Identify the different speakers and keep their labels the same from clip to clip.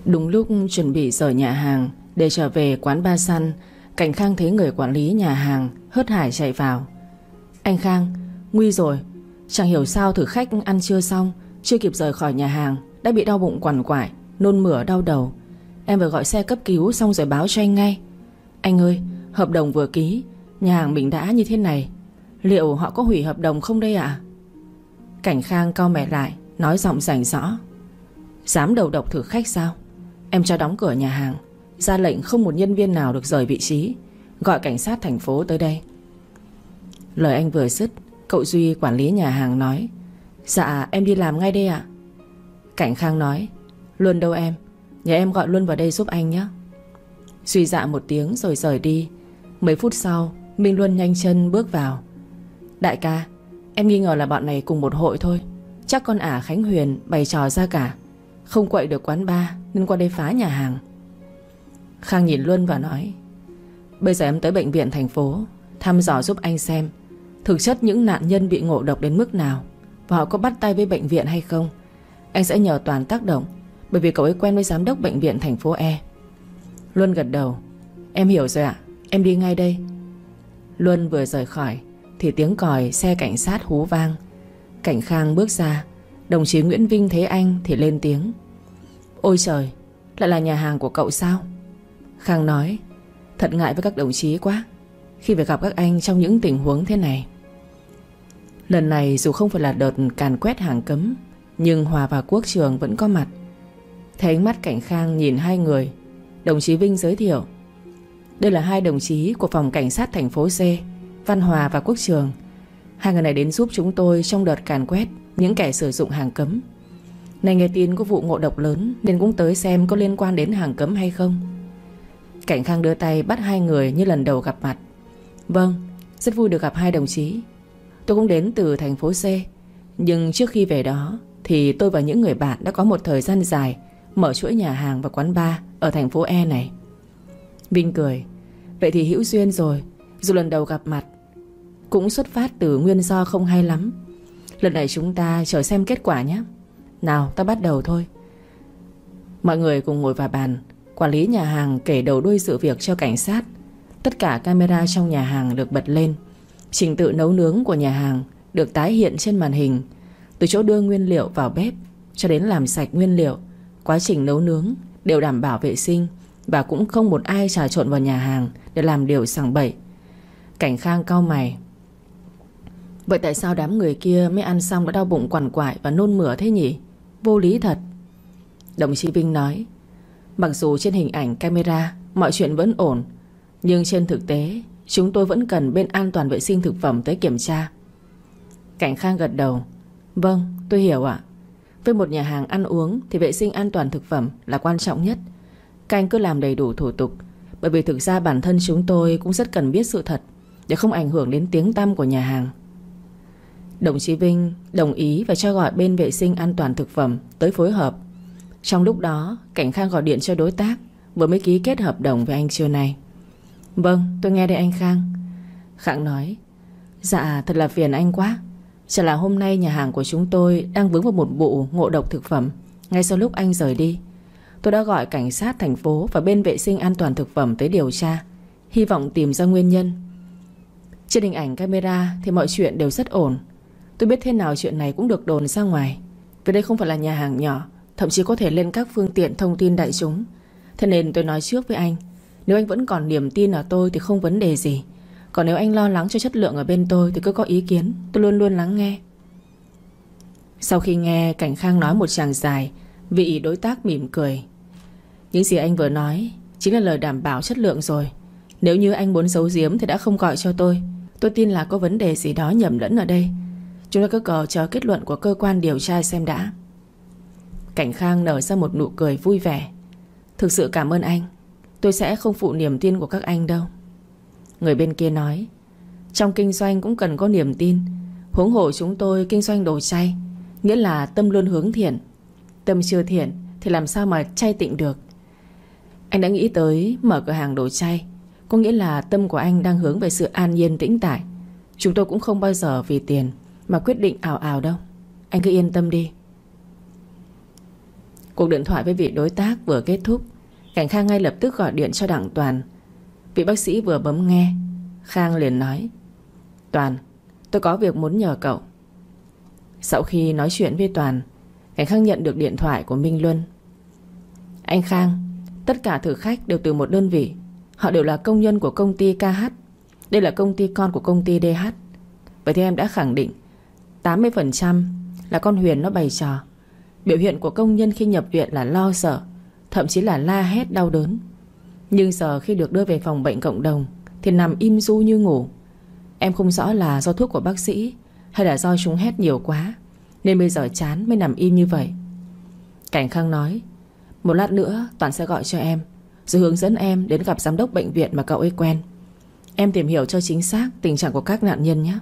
Speaker 1: Đúng lúc chuẩn bị rời nhà hàng để trở về quán ba săn, Cảnh Khang thấy người quản lý nhà hàng hớt hải chạy vào. Anh Khang, nguy rồi. Chẳng hiểu sao thực khách ăn trưa xong, chưa kịp rời khỏi nhà hàng đã bị đau bụng quằn quại, nôn mửa đau đầu. Em vừa gọi xe cấp cứu xong rồi báo cho anh ngay. Anh ơi, hợp đồng vừa ký, nhà hàng mình đã như thế này, liệu họ có hủy hợp đồng không đây ạ? Cảnh Khang cau mày lại, nói giọng rành rõ. Dám đầu độc thực khách sao? Em cho đóng cửa nhà hàng, ra lệnh không một nhân viên nào được rời vị trí, gọi cảnh sát thành phố tới đây. Lời anh vừa dứt, cậu Duy quản lý nhà hàng nói: Dạ em đi làm ngay đây ạ. Cảnh Khang nói: Luân đâu em? Nhờ em gọi Luân vào đây giúp anh nhé. Duy dạ một tiếng rồi rời đi. Mấy phút sau, Minh Luân nhanh chân bước vào. Đại ca, em nghi ngờ là bọn này cùng một hội thôi. Chắc con ả Khánh Huyền bày trò ra cả, không quậy được quán bar nên qua đây phá nhà hàng. Khang nhìn Luân và nói: Bây giờ em tới bệnh viện thành phố thăm dò giúp anh xem thực chất những nạn nhân bị ngộ độc đến mức nào, và họ có bắt tay với bệnh viện hay không. Anh sẽ nhờ Toàn tác động, bởi vì cậu ấy quen với giám đốc bệnh viện thành phố E. Luân gật đầu: Em hiểu rồi ạ, em đi ngay đây. Luân vừa rời khỏi thì tiếng còi xe cảnh sát hú vang. Cảnh Khang bước ra. Đồng chí Nguyễn Vinh thấy anh thì lên tiếng: Ôi trời, lại là nhà hàng của cậu sao? Khang nói: Thật ngại với các đồng chí quá khi phải gặp các anh trong những tình huống thế này. Lần này dù không phải là đợt càn quét hàng cấm, nhưng Hòa và Quốc Trường vẫn có mặt. Thấy ánh mắt Cảnh Khang nhìn hai người, đồng chí Vinh giới thiệu: Đây là hai đồng chí của phòng cảnh sát thành phố C, Văn Hòa và Quốc Trường. Hai người này đến giúp chúng tôi trong đợt càn quét những kẻ sử dụng hàng cấm. Này nghe tin có vụ ngộ độc lớn nên cũng tới xem có liên quan đến hàng cấm hay không. Cảnh Khang đưa tay bắt hai người như lần đầu gặp mặt. Vâng, rất vui được gặp hai đồng chí. Tôi cũng đến từ thành phố C, nhưng trước khi về đó thì tôi và những người bạn đã có một thời gian dài mở chuỗi nhà hàng và quán bar ở thành phố E này. Vinh cười: Vậy thì hữu duyên rồi. Dù lần đầu gặp mặt cũng xuất phát từ nguyên do không hay lắm. Lần này chúng ta chờ xem kết quả nhé. Nào ta bắt đầu thôi. Mọi người cùng ngồi vào bàn. Quản lý nhà hàng kể đầu đuôi sự việc cho cảnh sát. Tất cả camera trong nhà hàng được bật lên. Trình tự nấu nướng của nhà hàng được tái hiện trên màn hình. Từ chỗ đưa nguyên liệu vào bếp cho đến làm sạch nguyên liệu, quá trình nấu nướng đều đảm bảo vệ sinh, và cũng không một ai trà trộn vào nhà hàng để làm điều sằng bậy. Cảnh Khang cau mày: Vậy tại sao đám người kia mới ăn xong đã đau bụng quằn quại và nôn mửa thế nhỉ? Vô lý thật. Đồng chí Vinh nói: Mặc dù trên hình ảnh camera mọi chuyện vẫn ổn, nhưng trên thực tế chúng tôi vẫn cần bên an toàn vệ sinh thực phẩm tới kiểm tra. Cảnh Khang gật đầu: Vâng, tôi hiểu ạ. Với một nhà hàng ăn uống thì vệ sinh an toàn thực phẩm là quan trọng nhất. Các anh cứ làm đầy đủ thủ tục, bởi vì thực ra bản thân chúng tôi cũng rất cần biết sự thật để không ảnh hưởng đến tiếng tăm của nhà hàng. Đồng chí Vinh đồng ý và cho gọi bên vệ sinh an toàn thực phẩm tới phối hợp. Trong lúc đó, Cảnh Khang gọi điện cho đối tác vừa mới ký kết hợp đồng với anh trưa nay. Vâng, tôi nghe đây anh Khang. Khang nói: Dạ thật là phiền anh quá. Chả là hôm nay nhà hàng của chúng tôi đang vướng vào một vụ ngộ độc thực phẩm. Ngay sau lúc anh rời đi, tôi đã gọi cảnh sát thành phố và bên vệ sinh an toàn thực phẩm tới điều tra, hy vọng tìm ra nguyên nhân. Trên hình ảnh camera thì mọi chuyện đều rất ổn. Tôi biết thế nào chuyện này cũng được đồn ra ngoài, vì đây không phải là nhà hàng nhỏ, thậm chí có thể lên các phương tiện thông tin đại chúng. Thế nên tôi nói trước với anh, nếu anh vẫn còn niềm tin ở tôi thì không vấn đề gì. Còn nếu anh lo lắng cho chất lượng ở bên tôi thì cứ có ý kiến, tôi luôn luôn lắng nghe. Sau khi nghe Cảnh Khang nói một tràng dài, vị đối tác mỉm cười: Những gì anh vừa nói chính là lời đảm bảo chất lượng rồi. Nếu như anh muốn giấu giếm thì đã không gọi cho tôi. Tôi tin là có vấn đề gì đó nhầm lẫn ở đây. Chúng ta cứ chờ kết luận của cơ quan điều tra xem đã. Cảnh Khang nở ra một nụ cười vui vẻ: Thực sự cảm ơn anh. Tôi sẽ không phụ niềm tin của các anh đâu. Người bên kia nói: Trong kinh doanh cũng cần có niềm tin. Huống hồ chúng tôi kinh doanh đồ chay, nghĩa là tâm luôn hướng thiện. Tâm chưa thiện thì làm sao mà chay tịnh được. Anh đã nghĩ tới mở cửa hàng đồ chay, có nghĩa là tâm của anh đang hướng về sự an nhiên tĩnh tại. Chúng tôi cũng không bao giờ vì tiền mà quyết định ảo ảo đâu. Anh cứ yên tâm đi. Cuộc điện thoại với vị đối tác vừa kết thúc, Cảnh Khang ngay lập tức gọi điện cho Đặng Toàn. Vị bác sĩ vừa bấm nghe, Khang liền nói: Toàn, tôi có việc muốn nhờ cậu. Sau khi nói chuyện với Toàn, Cảnh Khang nhận được điện thoại của Minh Luân. Anh Khang, tất cả thực khách đều từ một đơn vị. Họ đều là công nhân của công ty KH. Đây là công ty con của công ty DH. Vậy thì em đã khẳng định 80% là con Huyền nó bày trò. Biểu hiện của công nhân khi nhập viện là lo sợ, thậm chí là la hét đau đớn. Nhưng giờ khi được đưa về phòng bệnh cộng đồng thì nằm im ru như ngủ. Em không rõ là do thuốc của bác sĩ hay là do chúng hét nhiều quá, nên bây giờ chán mới nằm im như vậy. Cảnh Khang nói: Một lát nữa Toàn sẽ gọi cho em, rồi hướng dẫn em đến gặp giám đốc bệnh viện mà cậu ấy quen. Em tìm hiểu cho chính xác tình trạng của các nạn nhân nhé.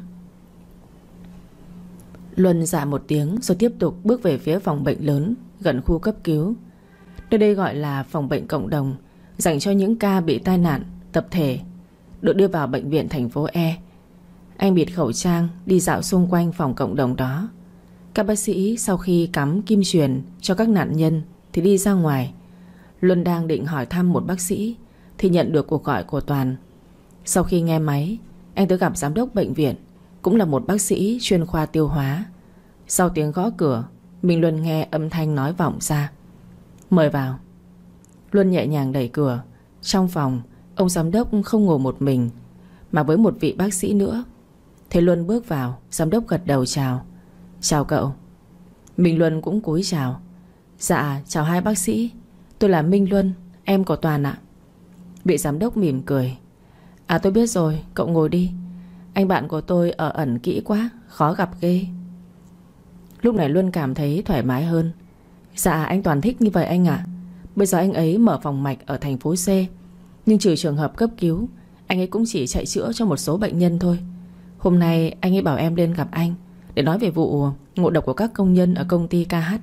Speaker 1: Luân dạ một tiếng rồi tiếp tục bước về phía phòng bệnh lớn gần khu cấp cứu. Nơi đây gọi là phòng bệnh cộng đồng, dành cho những ca bị tai nạn tập thể, được đưa vào bệnh viện thành phố E. Anh bịt khẩu trang đi dạo xung quanh phòng cộng đồng đó. Các bác sĩ sau khi cắm kim truyền cho các nạn nhân thì đi ra ngoài. Luân đang định hỏi thăm một bác sĩ thì nhận được cuộc gọi của Toàn. Sau khi nghe máy, anh tới gặp giám đốc bệnh viện, cũng là một bác sĩ chuyên khoa tiêu hóa. Sau tiếng gõ cửa, Minh Luân nghe âm thanh nói vọng ra: Mời vào. Luân nhẹ nhàng đẩy cửa. Trong phòng, ông giám đốc không ngồi một mình, mà với một vị bác sĩ nữa. Thế Luân bước vào, giám đốc gật đầu chào: Chào cậu. Minh Luân cũng cúi chào: Dạ chào hai bác sĩ, tôi là Minh Luân, em của Toàn ạ. Vị giám đốc mỉm cười: À tôi biết rồi, cậu ngồi đi. Anh bạn của tôi ở ẩn kỹ quá, khó gặp ghê. Lúc này Luân cảm thấy thoải mái hơn. Dạ anh Toàn thích như vậy anh ạ. Bây giờ anh ấy mở phòng mạch ở thành phố C, nhưng trừ trường hợp cấp cứu, anh ấy cũng chỉ chạy chữa cho một số bệnh nhân thôi. Hôm nay anh ấy bảo em lên gặp anh để nói về vụ ngộ độc của các công nhân ở công ty KH.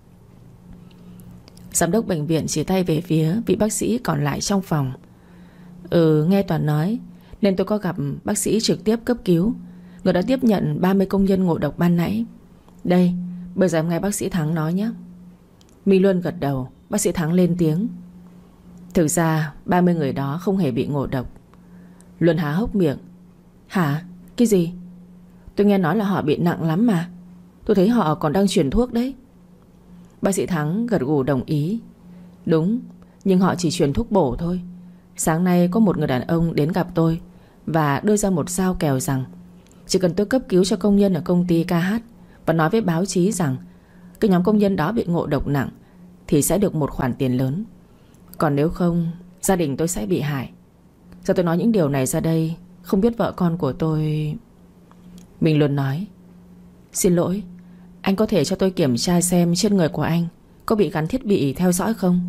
Speaker 1: Giám đốc bệnh viện chỉ tay về phía vị bác sĩ còn lại trong phòng. Nghe Toàn nói nên tôi có gặp bác sĩ trực tiếp cấp cứu, người đã tiếp nhận 30 công nhân ngộ độc ban nãy. Đây, bây giờ em nghe bác sĩ Thắng nói nhé. Minh Luân gật đầu. Bác sĩ Thắng lên tiếng: Thực ra 30 người đó không hề bị ngộ độc. Luân há hốc miệng: Hả? Cái gì? Tôi nghe nói là họ bị nặng lắm mà. Tôi thấy họ còn đang truyền thuốc đấy. Bác sĩ Thắng gật gù đồng ý: Đúng, nhưng họ chỉ truyền thuốc bổ thôi. Sáng nay có một người đàn ông đến gặp tôi và đưa ra một sao kèo rằng chỉ cần tôi cấp cứu cho công nhân ở công ty KH và nói với báo chí rằng cái nhóm công nhân đó bị ngộ độc nặng thì sẽ được một khoản tiền lớn. Còn nếu không, gia đình tôi sẽ bị hại. Giờ tôi nói những điều này ra đây, không biết vợ con của tôi... Mình luôn nói: Xin lỗi, anh có thể cho tôi kiểm tra xem trên người của anh có bị gắn thiết bị theo dõi không?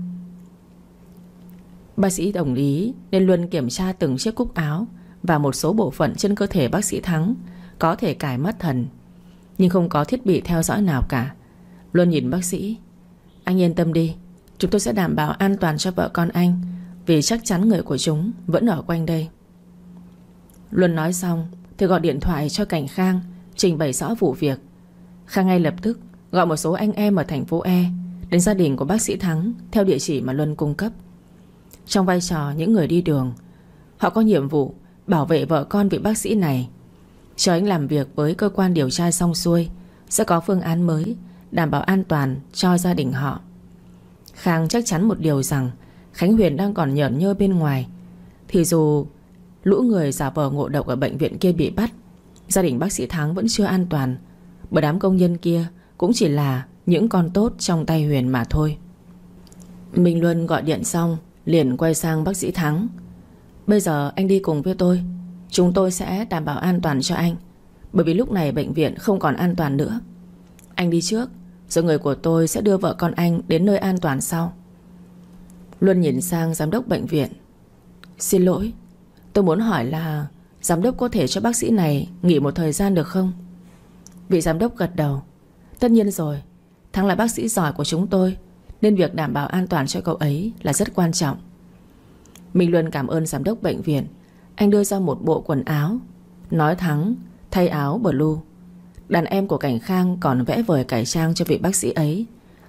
Speaker 1: Bác sĩ đồng ý nên Luân kiểm tra từng chiếc cúc áo và một số bộ phận trên cơ thể bác sĩ Thắng có thể cài mắt thần, nhưng không có thiết bị theo dõi nào cả. Luân nhìn bác sĩ: Anh yên tâm đi, chúng tôi sẽ đảm bảo an toàn cho vợ con anh, vì chắc chắn người của chúng vẫn ở quanh đây. Luân nói xong thì gọi điện thoại cho Cảnh Khang, trình bày rõ vụ việc. Khang ngay lập tức gọi một số anh em ở thành phố E đến gia đình của bác sĩ Thắng theo địa chỉ mà Luân cung cấp. Trong vai trò những người đi đường, họ có nhiệm vụ bảo vệ vợ con vị bác sĩ này. Chờ anh làm việc với cơ quan điều tra xong xuôi, sẽ có phương án mới đảm bảo an toàn cho gia đình họ. Khang chắc chắn một điều rằng Khánh Huyền đang còn nhởn nhơ bên ngoài, thì dù lũ người giả vờ ngộ độc ở bệnh viện kia bị bắt, gia đình bác sĩ Thắng vẫn chưa an toàn, bởi đám công nhân kia cũng chỉ là những con tốt trong tay Huyền mà thôi. Minh Luân gọi điện xong liền quay sang bác sĩ Thắng: Bây giờ anh đi cùng với tôi, chúng tôi sẽ đảm bảo an toàn cho anh, bởi vì lúc này bệnh viện không còn an toàn nữa. Anh đi trước, rồi người của tôi sẽ đưa vợ con anh đến nơi an toàn sau. Luân nhìn sang giám đốc bệnh viện: Xin lỗi, tôi muốn hỏi là giám đốc có thể cho bác sĩ này nghỉ một thời gian được không? Vị giám đốc gật đầu: Tất nhiên rồi, Thắng là bác sĩ giỏi của chúng tôi, nên việc đảm bảo an toàn cho cậu ấy là rất quan trọng. Minh Luân cảm ơn giám đốc bệnh viện. Anh đưa ra một bộ quần áo, nói Thắng thay áo blue. Đàn em của Cảnh Khang còn vẽ vời cải trang cho vị bác sĩ ấy,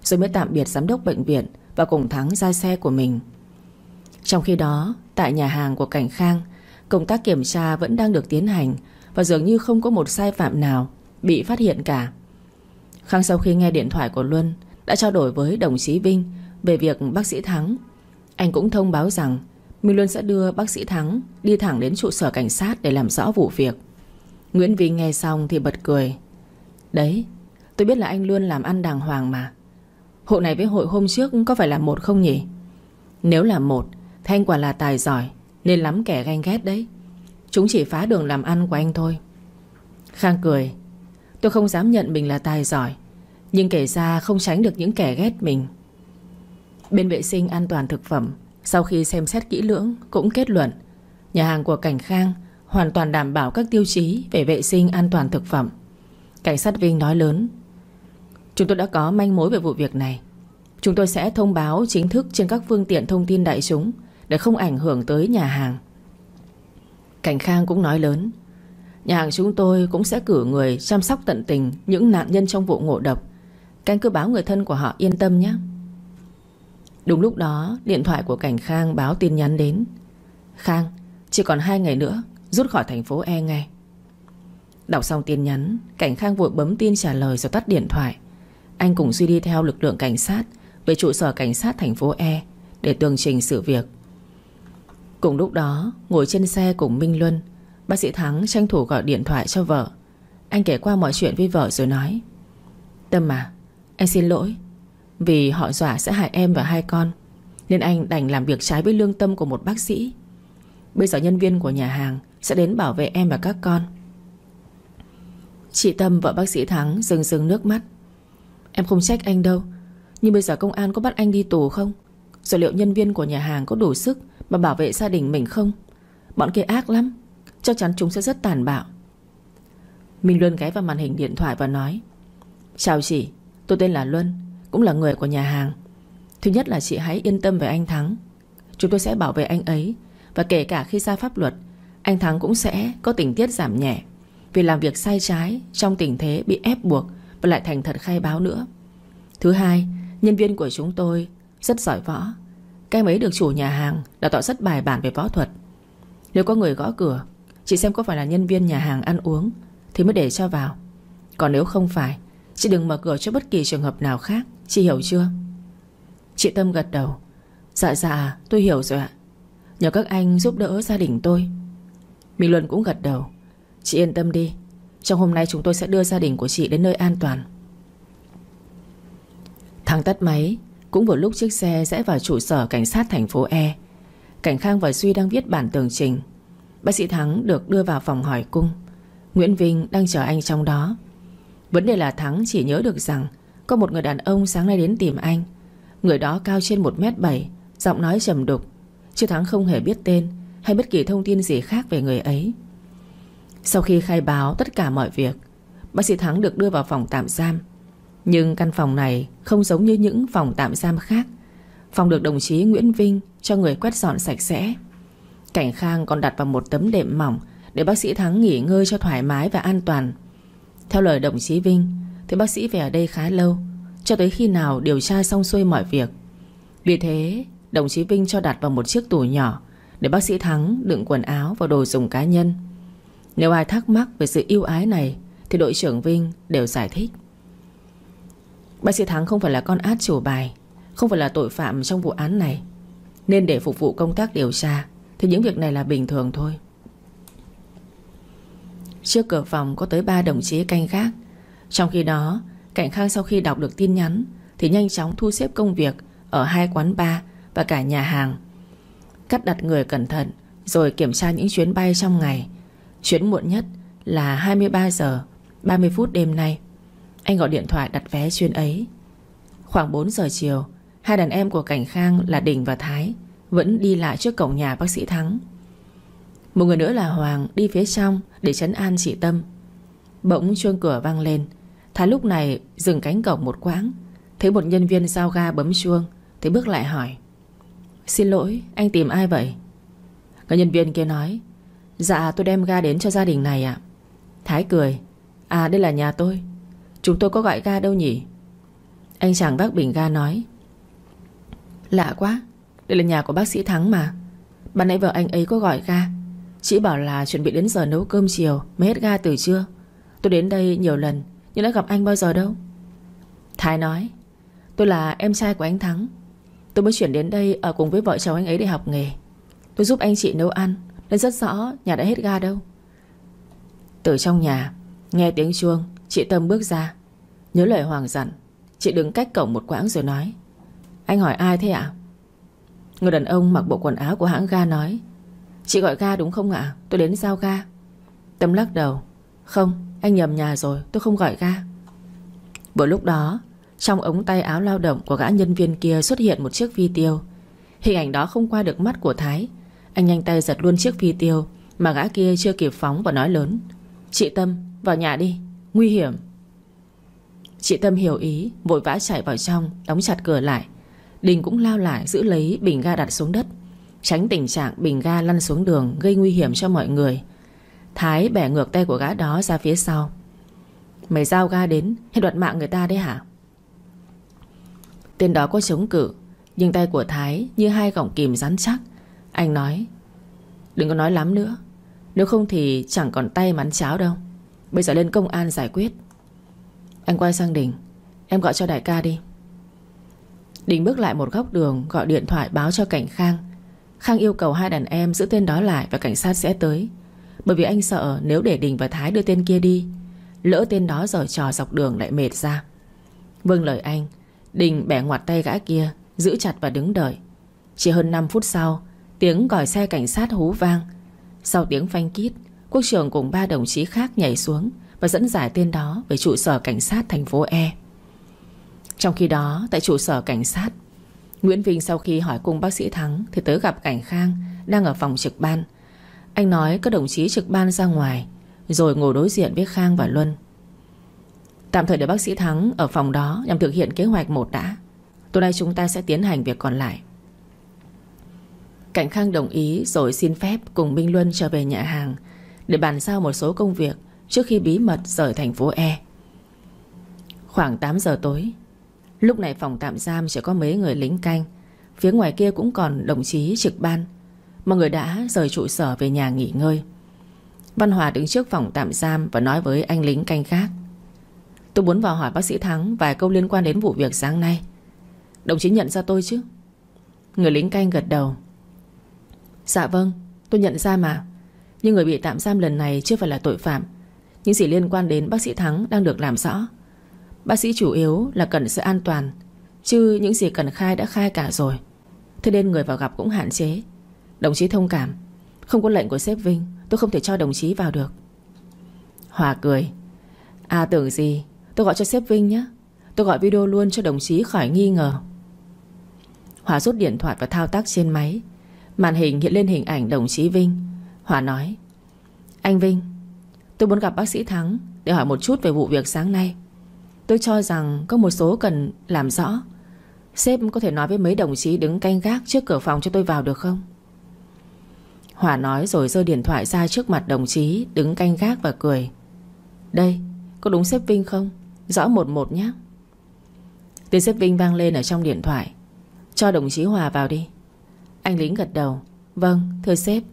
Speaker 1: rồi mới tạm biệt giám đốc bệnh viện và cùng Thắng ra xe của mình. Trong khi đó, tại nhà hàng của Cảnh Khang, công tác kiểm tra vẫn đang được tiến hành và dường như không có một sai phạm nào bị phát hiện cả. Khang sau khi nghe điện thoại của Luân đã trao đổi với đồng chí Vinh về việc bác sĩ Thắng. Anh cũng thông báo rằng Minh Luân sẽ đưa bác sĩ Thắng đi thẳng đến trụ sở cảnh sát để làm rõ vụ việc. Nguyễn Vinh nghe xong thì bật cười. Đấy, tôi biết là anh Luân làm ăn đàng hoàng mà. Hội này với hội hôm trước có phải là một không nhỉ? Nếu là một thì anh quả là tài giỏi, nên lắm kẻ ganh ghét đấy. Chúng chỉ phá đường làm ăn của anh thôi. Khang cười. Tôi không dám nhận mình là tài giỏi, nhưng kể ra không tránh được những kẻ ghét mình. Bên vệ sinh an toàn thực phẩm sau khi xem xét kỹ lưỡng cũng kết luận nhà hàng của Cảnh Khang hoàn toàn đảm bảo các tiêu chí về vệ sinh an toàn thực phẩm. Cảnh sát Vinh nói lớn. Chúng tôi đã có manh mối về vụ việc này. Chúng tôi sẽ thông báo chính thức trên các phương tiện thông tin đại chúng để không ảnh hưởng tới nhà hàng. Cảnh Khang cũng nói lớn. Nhà hàng chúng tôi cũng sẽ cử người chăm sóc tận tình những nạn nhân trong vụ ngộ độc. Các anh cứ báo người thân của họ yên tâm nhé. Đúng lúc đó, điện thoại của Cảnh Khang báo tin nhắn đến. Khang, chỉ còn 2 ngày nữa rút khỏi thành phố E ngay. Đọc xong tin nhắn, Cảnh Khang vội bấm tin trả lời rồi tắt điện thoại. Anh cùng Duy đi theo lực lượng cảnh sát về trụ sở cảnh sát thành phố E để tường trình sự việc. Cùng lúc đó, ngồi trên xe cùng Minh Luân, bác sĩ Thắng tranh thủ gọi điện thoại cho vợ. Anh kể qua mọi chuyện với vợ rồi nói. Tâm à, anh xin lỗi. Vì họ dọa sẽ hại em và 2 con, nên anh đành làm việc trái với lương tâm của một bác sĩ. Bây giờ nhân viên của nhà hàng sẽ đến bảo vệ em và các con. Chị Tâm, vợ bác sĩ Thắng, rưng rưng nước mắt. Em không trách anh đâu, nhưng bây giờ công an có bắt anh đi tù không? Rồi liệu nhân viên của nhà hàng có đủ sức mà bảo vệ gia đình mình không? Bọn kia ác lắm, chắc chắn chúng sẽ rất tàn bạo. Minh Luân ghé vào màn hình điện thoại và nói. Chào chị, tôi tên là Luân, cũng là người của nhà hàng. Thứ nhất là chị hãy yên tâm về anh Thắng. Chúng tôi sẽ bảo vệ anh ấy. Và kể cả khi ra pháp luật, anh Thắng cũng sẽ có tình tiết giảm nhẹ vì làm việc sai trái trong tình thế bị ép buộc và lại thành thật khai báo nữa. Thứ hai, nhân viên của chúng tôi rất giỏi võ. Các em ấy được chủ nhà hàng đào tạo rất bài bản về võ thuật. Nếu có người gõ cửa, chị xem có phải là nhân viên nhà hàng ăn uống thì mới để cho vào. Còn nếu không phải, chị đừng mở cửa cho bất kỳ trường hợp nào khác. Chị hiểu chưa? Chị Tâm gật đầu. Dạ tôi hiểu rồi ạ. Nhờ các anh giúp đỡ gia đình tôi. Minh Luân cũng gật đầu. Chị yên tâm đi, trong hôm nay chúng tôi sẽ đưa gia đình của chị đến nơi an toàn. Thắng tắt máy. Cũng vừa lúc chiếc xe rẽ vào trụ sở cảnh sát thành phố E. Cảnh Khang và Duy đang viết bản tường trình. Bác sĩ Thắng được đưa vào phòng hỏi cung. Nguyễn Vinh đang chờ anh trong đó. Vấn đề là Thắng chỉ nhớ được rằng có một người đàn ông sáng nay đến tìm anh. Người đó cao trên 1m7, giọng nói trầm đục, chứ Thắng không hề biết tên hay bất kỳ thông tin gì khác về người ấy. Sau khi khai báo tất cả mọi việc, bác sĩ Thắng được đưa vào phòng tạm giam. Nhưng căn phòng này không giống như những phòng tạm giam khác. Phòng được đồng chí Nguyễn Vinh cho người quét dọn sạch sẽ. Cảnh Khang còn đặt vào một tấm đệm mỏng để bác sĩ Thắng nghỉ ngơi cho thoải mái và an toàn. Theo lời đồng chí Vinh thì bác sĩ về ở đây khá lâu, cho tới khi nào điều tra xong xuôi mọi việc. Vì thế đồng chí Vinh cho đặt vào một chiếc tủ nhỏ để bác sĩ Thắng đựng quần áo và đồ dùng cá nhân. Nếu ai thắc mắc về sự ưu ái này thì đội trưởng Vinh đều giải thích. Bác sĩ Thắng không phải là con át chủ bài, không phải là tội phạm trong vụ án này, nên để phục vụ công tác điều tra thì những việc này là bình thường thôi. Trước cửa phòng có tới 3 đồng chí canh gác. Trong khi đó, Cảnh Khang sau khi đọc được tin nhắn thì nhanh chóng thu xếp công việc ở 2 quán bar và cả nhà hàng, cắt đặt người cẩn thận, rồi kiểm tra những chuyến bay trong ngày. Chuyến muộn nhất là 23 giờ 30 phút đêm nay. Anh gọi điện thoại đặt vé chuyến ấy. Khoảng 4 giờ chiều, 2 đàn em của Cảnh Khang là Đình và Thái vẫn đi lại trước cổng nhà bác sĩ Thắng. Một người nữa là Hoàng đi phía trong để trấn an chị Tâm. Bỗng chuông cửa vang lên. Thái lúc này dừng cánh cổng một quãng, thấy một nhân viên giao ga bấm chuông thì bước lại hỏi. Xin lỗi, anh tìm ai vậy? Người nhân viên kia nói. Dạ tôi đem ga đến cho gia đình này ạ. Thái cười. À đây là nhà tôi. Chúng tôi có gọi ga đâu nhỉ? Anh chàng bác bình ga nói: Lạ quá, đây là nhà của bác sĩ Thắng mà. Ban nãy vợ anh ấy có gọi ga, chị bảo là chuẩn bị đến giờ nấu cơm chiều mới hết ga từ trưa. Tôi đến đây nhiều lần nhưng đã gặp anh bao giờ đâu. Thái nói: Tôi là em trai của anh Thắng. Tôi mới chuyển đến đây ở cùng với vợ chồng anh ấy để học nghề. Tôi giúp anh chị nấu ăn nên rất rõ nhà đã hết ga đâu. Từ trong nhà nghe tiếng chuông, chị Tâm bước ra. Nhớ lời Hoàng dặn, chị đứng cách cổng một quãng rồi nói: Anh hỏi ai thế ạ? Người đàn ông mặc bộ quần áo của hãng ga nói: Chị gọi ga đúng không ạ? Tôi đến giao ga. Tâm lắc đầu: Không, anh nhầm nhà rồi, tôi không gọi ga. Vừa lúc đó, trong ống tay áo lao động của gã nhân viên kia xuất hiện một chiếc phi tiêu. Hình ảnh đó không qua được mắt của Thái. Anh nhanh tay giật luôn chiếc phi tiêu mà gã kia chưa kịp phóng và nói lớn: Chị Tâm, vào nhà đi, nguy hiểm. Chị Tâm hiểu ý, vội vã chạy vào trong, đóng chặt cửa lại. Đình cũng lao lại giữ lấy bình ga đặt xuống đất, tránh tình trạng bình ga lăn xuống đường gây nguy hiểm cho mọi người. Thái bẻ ngược tay của gã đó ra phía sau: Mày giao ga đến hay đoạt mạng người ta đấy hả? Tên đó có chống cự, nhưng tay của Thái như hai gọng kìm rắn chắc. Anh nói: Đừng có nói lắm nữa, nếu không thì chẳng còn tay mắn cháo đâu. Bây giờ lên công an giải quyết. Anh quay sang Đình: Em gọi cho đại ca đi. Đình bước lại một góc đường, gọi điện thoại báo cho cảnh Khang. Khang yêu cầu hai đàn em giữ tên đó lại và cảnh sát sẽ tới. Bởi vì anh sợ nếu để Đình và Thái đưa tên kia đi, lỡ tên đó giở trò dọc đường lại mệt ra. Vâng lời anh, Đình bẻ ngoặt tay gã kia, giữ chặt và đứng đợi. Chỉ hơn 5 phút sau, tiếng còi xe cảnh sát hú vang. Sau tiếng phanh kít, Quốc trưởng cùng 3 đồng chí khác nhảy xuống và dẫn giải tên đó về trụ sở cảnh sát thành phố E. Trong khi đó, tại trụ sở cảnh sát, Nguyễn Vinh sau khi hỏi cùng bác sĩ Thắng thì tới gặp cảnh Khang đang ở phòng trực ban. Anh nói các đồng chí trực ban ra ngoài, rồi ngồi đối diện với Khang và Luân. Tạm thời để bác sĩ Thắng ở phòng đó nhằm thực hiện kế hoạch 1 đã. Tối nay chúng ta sẽ tiến hành việc còn lại. Cảnh Khang đồng ý rồi xin phép cùng Minh Luân trở về nhà hàng để bàn giao một số công việc trước khi bí mật rời thành phố E. Khoảng 8 giờ tối, lúc này phòng tạm giam chỉ có mấy người lính canh. Phía ngoài kia cũng còn đồng chí trực ban. Mọi người đã rời trụ sở về nhà nghỉ ngơi. Văn Hòa đứng trước phòng tạm giam và nói với anh lính canh khác: Tôi muốn vào hỏi bác sĩ Thắng vài câu liên quan đến vụ việc sáng nay. Đồng chí nhận ra tôi chứ? Người lính canh gật đầu: Dạ vâng, tôi nhận ra mà. Nhưng người bị tạm giam lần này chưa phải là tội phạm. Những gì liên quan đến bác sĩ Thắng đang được làm rõ. Bác sĩ chủ yếu là cần sự an toàn, chứ những gì cần khai đã khai cả rồi. Thế nên người vào gặp cũng hạn chế. Đồng chí thông cảm, không có lệnh của sếp Vinh, tôi không thể cho đồng chí vào được. Hòa cười: À tưởng gì, tôi gọi cho sếp Vinh nhé. Tôi gọi video luôn cho đồng chí khỏi nghi ngờ. Hòa rút điện thoại và thao tác trên máy. Màn hình hiện lên hình ảnh đồng chí Vinh. Hòa nói: Anh Vinh, tôi muốn gặp bác sĩ Thắng để hỏi một chút về vụ việc sáng nay. Tôi cho rằng có một số cần làm rõ. Sếp có thể nói với mấy đồng chí đứng canh gác trước cửa phòng cho tôi vào được không? Hòa nói rồi giơ điện thoại ra trước mặt đồng chí đứng canh gác và cười: Đây, có đúng sếp Vinh không? Rõ 11 nhé. Tiếng sếp Vinh vang lên ở trong điện thoại: Cho đồng chí Hòa vào đi. Anh lính gật đầu: Vâng, thưa sếp.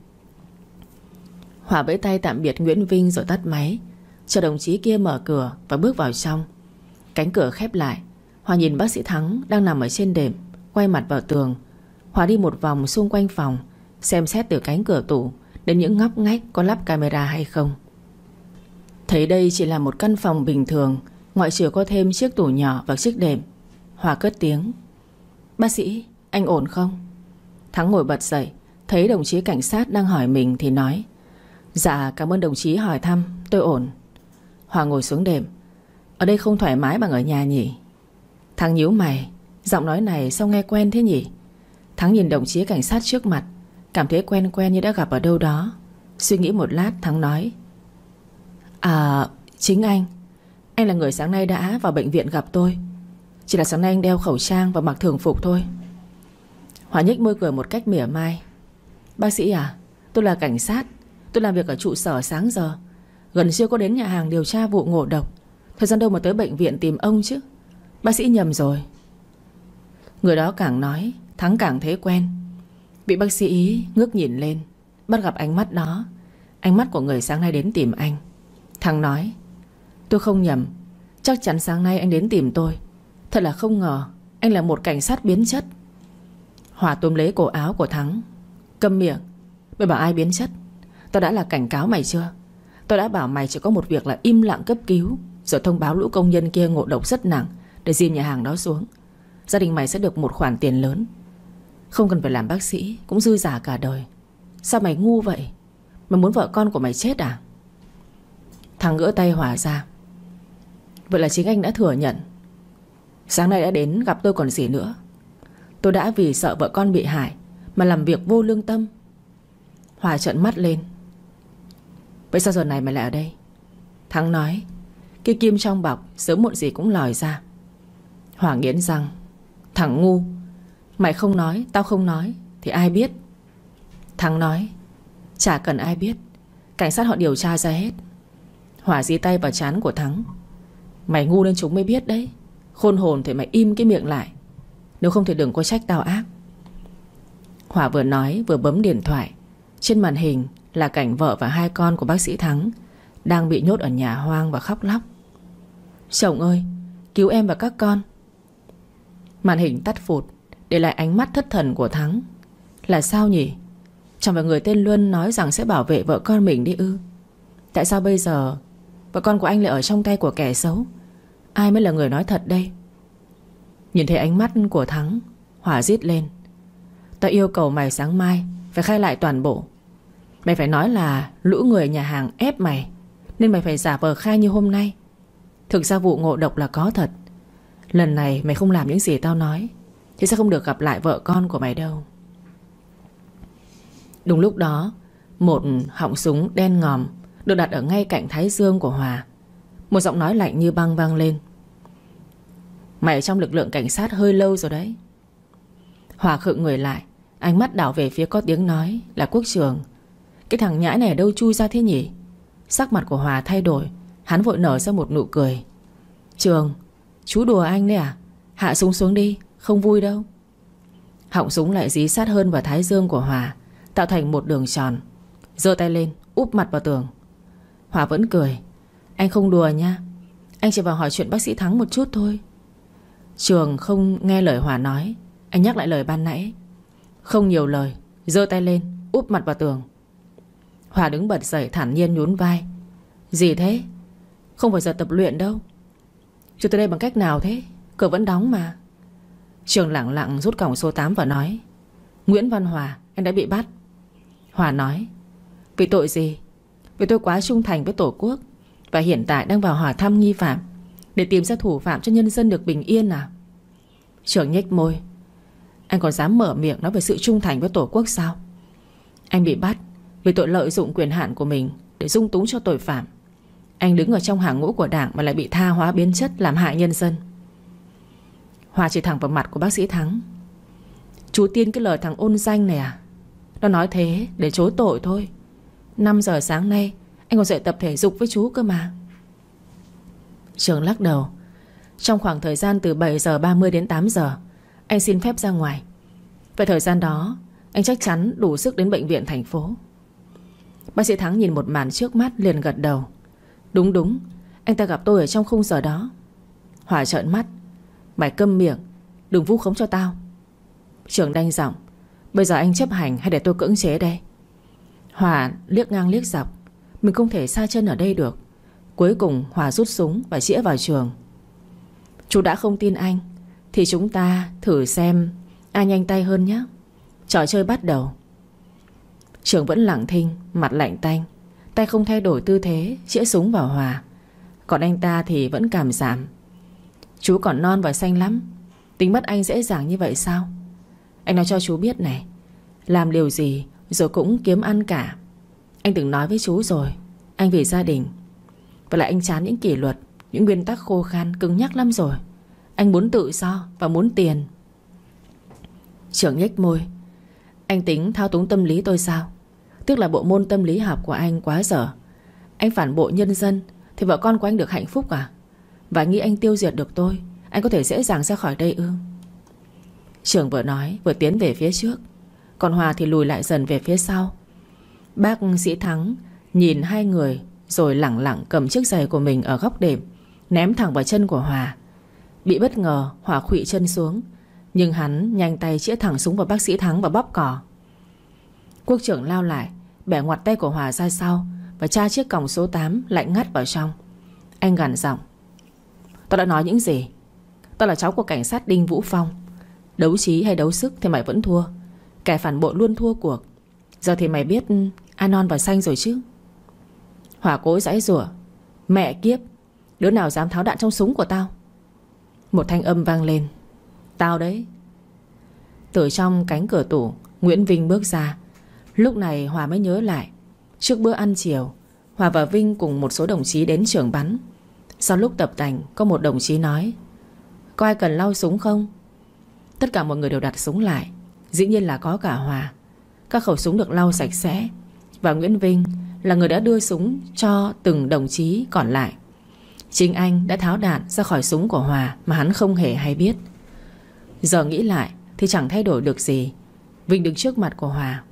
Speaker 1: Hòa vẫy tay tạm biệt Nguyễn Vinh rồi tắt máy, cho đồng chí kia mở cửa và bước vào trong. Cánh cửa khép lại. Hòa nhìn bác sĩ Thắng đang nằm ở trên đệm, quay mặt vào tường. Hòa đi một vòng xung quanh phòng, xem xét từ cánh cửa tủ đến những ngóc ngách có lắp camera hay không. Thấy đây chỉ là một căn phòng bình thường, ngoại trừ có thêm chiếc tủ nhỏ và chiếc đệm. Hòa cất tiếng: Bác sĩ, anh ổn không? Thắng ngồi bật dậy, thấy đồng chí cảnh sát đang hỏi mình thì nói: Dạ cảm ơn đồng chí hỏi thăm, tôi ổn. Hòa ngồi xuống đệm: Ở đây không thoải mái bằng ở nhà nhỉ? Thắng nhíu mày: Giọng nói này sao nghe quen thế nhỉ? Thắng nhìn đồng chí cảnh sát trước mặt, cảm thấy quen quen như đã gặp ở đâu đó. Suy nghĩ một lát Thắng nói: À chính anh. Anh là người sáng nay đã vào bệnh viện gặp tôi. Chỉ là sáng nay anh đeo khẩu trang và mặc thường phục thôi. Hòa nhếch môi cười một cách mỉa mai: Bác sĩ à, tôi là cảnh sát. Tôi làm việc ở trụ sở sáng giờ. Gần trưa có đến nhà hàng điều tra vụ ngộ độc. Thời gian đâu mà tới bệnh viện tìm ông chứ. Bác sĩ nhầm rồi. Người đó càng nói Thắng càng thấy quen. Vị bác sĩ ý ngước nhìn lên, bắt gặp ánh mắt đó, ánh mắt của người sáng nay đến tìm anh. Thắng nói: tôi không nhầm. Chắc chắn sáng nay anh đến tìm tôi. Thật là không ngờ anh là một cảnh sát biến chất. Hòa túm lấy cổ áo của Thắng: câm miệng. Mày bảo ai biến chất? Tao đã là cảnh cáo mày chưa? Tao đã bảo mày chỉ có một việc là im lặng cấp cứu, rồi thông báo lũ công nhân kia ngộ độc rất nặng để dìm nhà hàng đó xuống. Gia đình mày sẽ được một khoản tiền lớn. Không cần phải làm bác sĩ, cũng dư giả cả đời. Sao mày ngu vậy? Mày muốn vợ con của mày chết à? Thằng gỡ tay Hòa ra: vậy là chính anh đã thừa nhận. Sáng nay đã đến gặp tôi còn gì nữa. Tôi đã vì sợ vợ con bị hại mà làm việc vô lương tâm. Hòa trợn mắt lên: vậy sao giờ này mày lại ở đây? Thắng nói: cái kim trong bọc sớm muộn gì cũng lòi ra. Hòa nghiến răng: thằng ngu. Mày không nói, tao không nói thì ai biết? Thắng nói: chả cần ai biết, cảnh sát họ điều tra ra hết. Hòa dí tay vào trán của Thắng: mày ngu nên chúng mới biết đấy. Khôn hồn thì mày im cái miệng lại, nếu không thì đừng có trách tao ác. Hòa vừa nói vừa bấm điện thoại. Trên màn hình là cảnh vợ và hai con của bác sĩ Thắng đang bị nhốt ở nhà hoang và khóc lóc: chồng ơi, cứu em và các con. Màn hình tắt phụt, để lại ánh mắt thất thần của Thắng. Là sao nhỉ? Chẳng phải người tên Luân nói rằng sẽ bảo vệ vợ con mình đi ư? Tại sao bây giờ vợ con của anh lại ở trong tay của kẻ xấu? Ai mới là người nói thật đây? Nhìn thấy ánh mắt của Thắng, Hòa rít lên: tao yêu cầu mày sáng mai phải khai lại toàn bộ. Mày phải nói là lũ người nhà hàng ép mày, nên mày phải giả vờ khai như hôm nay. Thực ra vụ ngộ độc là có thật. Lần này mày không làm những gì tao nói thì sẽ không được gặp lại vợ con của mày đâu. Đúng lúc đó, một họng súng đen ngòm được đặt ở ngay cạnh thái dương của Hòa. Một giọng nói lạnh như băng vang lên: mày ở trong lực lượng cảnh sát hơi lâu rồi đấy. Hòa khựng người lại, ánh mắt đảo về phía có tiếng nói là Quốc Trường. Cái thằng nhãi này đâu chui ra thế nhỉ? Sắc mặt của Hòa thay đổi, hắn vội nở ra một nụ cười: Trường, chú đùa anh đấy à? Hạ súng xuống đi, không vui đâu. Họng súng lại dí sát hơn vào thái dương của Hòa, tạo thành một đường tròn. Giơ tay lên úp mặt vào tường. Hòa vẫn cười: anh không đùa nha, anh chỉ vào hỏi chuyện bác sĩ Thắng một chút thôi. Trường không nghe lời Hòa nói, anh nhắc lại lời ban nãy. Không nhiều lời, giơ tay lên úp mặt vào tường. Hòa đứng bật dậy thản nhiên nhún vai: gì thế? Không phải giờ tập luyện đâu. Chưa tới đây bằng cách nào thế? Cửa vẫn đóng mà. Trường lẳng lặng rút còng số 8 và nói: Nguyễn Văn Hòa, anh đã bị bắt. Hòa nói: vì tội gì? Vì tôi quá trung thành với Tổ quốc, và hiện tại đang vào hỏi thăm nghi phạm để tìm ra thủ phạm cho nhân dân được bình yên à? Trường nhếch môi: anh còn dám mở miệng nói về sự trung thành với Tổ quốc sao? Anh bị bắt vì tội lợi dụng quyền hạn của mình để dung túng cho tội phạm. Anh đứng ở trong hàng ngũ của Đảng mà lại bị tha hóa biến chất, làm hại nhân dân. Hòa chỉ thẳng vào mặt của bác sĩ Thắng: chú tin cái lời thằng ôn danh này à? Nó nói thế để chối tội thôi. 5 giờ sáng nay anh còn dậy tập thể dục với chú cơ mà. Trường lắc đầu: trong khoảng thời gian từ 7 giờ 30 đến 8 giờ anh xin phép ra ngoài. Vậy thời gian đó anh chắc chắn đủ sức đến bệnh viện thành phố. Bác sĩ Thắng nhìn một màn trước mắt liền gật đầu: đúng, anh ta gặp tôi ở trong khung giờ đó. Hòa trợn mắt: mày câm miệng, đừng vu khống cho tao. Trường đanh giọng: bây giờ anh chấp hành hay để tôi cưỡng chế đây? Hòa liếc ngang liếc dọc, mình không thể sa chân ở đây được. Cuối cùng Hòa rút súng và chĩa vào Trường: chú đã không tin anh thì chúng ta thử xem ai nhanh tay hơn nhé. Trò chơi bắt đầu. Trường vẫn lặng thinh, mặt lạnh tanh, tay không thay đổi tư thế chĩa súng vào Hòa. Còn anh ta thì vẫn cảm giảm: chú còn non và xanh lắm, tính bắt anh dễ dàng như vậy sao? Anh nói cho chú biết này, làm điều gì rồi cũng kiếm ăn cả. Anh từng nói với chú rồi, anh vì gia đình. Và lại anh chán những kỷ luật, những nguyên tắc khô khan cứng nhắc lắm rồi. Anh muốn tự do và muốn tiền. Trường nhếch môi: anh tính thao túng tâm lý tôi sao? Tức là bộ môn tâm lý học của anh quá dở. Anh phản bội nhân dân thì vợ con của anh được hạnh phúc à? Và nghĩ anh tiêu diệt được tôi, anh có thể dễ dàng ra khỏi đây ư? Trường vừa nói vừa tiến về phía trước, còn Hòa thì lùi lại dần về phía sau. Bác sĩ Thắng nhìn hai người rồi lẳng lặng cầm chiếc giày của mình ở góc đệm, ném thẳng vào chân của Hòa. Bị bất ngờ, Hòa khuỵu chân xuống, nhưng hắn nhanh tay chĩa thẳng súng vào bác sĩ Thắng và bóp cò. Quốc trưởng lao lại, bẻ ngoặt tay của Hòa ra sau và tra chiếc còng số 8 lạnh ngắt vào trong. Anh gằn giọng: "Tao đã nói những gì? Tao là cháu của cảnh sát Đinh Vũ Phong. Đấu trí hay đấu sức thì mày vẫn thua. Kẻ phản bội luôn thua cuộc. Giờ thì mày biết ăn non và xanh rồi chứ?" Hòa cố giãy giụa: "Mẹ kiếp, đứa nào dám tháo đạn trong súng của tao?" Một thanh âm vang lên: "Tao đấy." Từ trong cánh cửa tủ, Nguyễn Vinh bước ra. Lúc này Hòa mới nhớ lại, trước bữa ăn chiều, Hòa và Vinh cùng một số đồng chí đến trường bắn. Sau lúc tập tành, có một đồng chí nói: "Có ai cần lau súng không?" Tất cả mọi người đều đặt súng lại. Dĩ nhiên là có cả Hòa. Các khẩu súng được lau sạch sẽ, và Nguyễn Vinh là người đã đưa súng cho từng đồng chí còn lại. Chính anh đã tháo đạn ra khỏi súng của Hòa mà hắn không hề hay biết. Giờ nghĩ lại thì chẳng thay đổi được gì. Vinh đứng trước mặt của Hòa.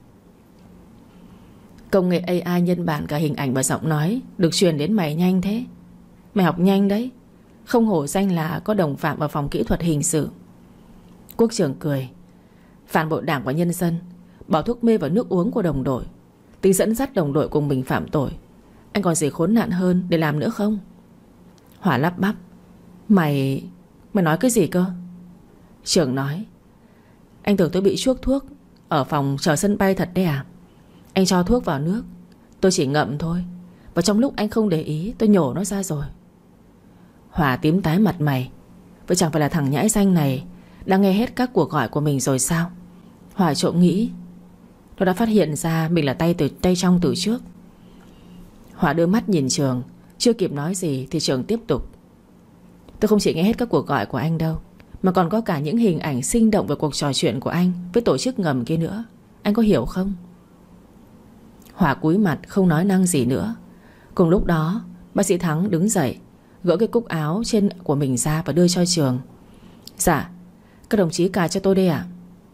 Speaker 1: "Công nghệ AI nhân bản cả hình ảnh và giọng nói được truyền đến mày nhanh thế. Mày học nhanh đấy. Không hổ danh là có đồng phạm vào phòng kỹ thuật hình sự." Quốc trưởng cười: "Phản bội đảng và nhân dân, bỏ thuốc mê vào nước uống của đồng đội, tính dẫn dắt đồng đội cùng mình phạm tội. Anh còn gì khốn nạn hơn để làm nữa không?" Hòa lắp bắp: Mày nói cái gì cơ?" Trưởng nói: "Anh tưởng tôi bị chuốc thuốc ở phòng chờ sân bay thật đấy à? Anh cho thuốc vào nước, tôi chỉ ngậm thôi, và trong lúc anh không để ý tôi nhổ nó ra rồi." Hòa tím tái mặt mày. Vậy chẳng phải là thằng nhãi danh này đang nghe hết các cuộc gọi của mình rồi sao? Hòa trộm nghĩ nó đã phát hiện ra mình là tay trong từ trước. Hòa đưa mắt nhìn Trường. Chưa kịp nói gì thì Trường tiếp tục: "Tôi không chỉ nghe hết các cuộc gọi của anh đâu, mà còn có cả những hình ảnh sinh động về cuộc trò chuyện của anh với tổ chức ngầm kia nữa. Anh có hiểu không?" Hòa cúi mặt không nói năng gì nữa. Cùng lúc đó, bác sĩ Thắng đứng dậy, gỡ cái cúc áo trên của mình ra và đưa cho Trường. "Dạ, các đồng chí cài cho tôi đây ạ."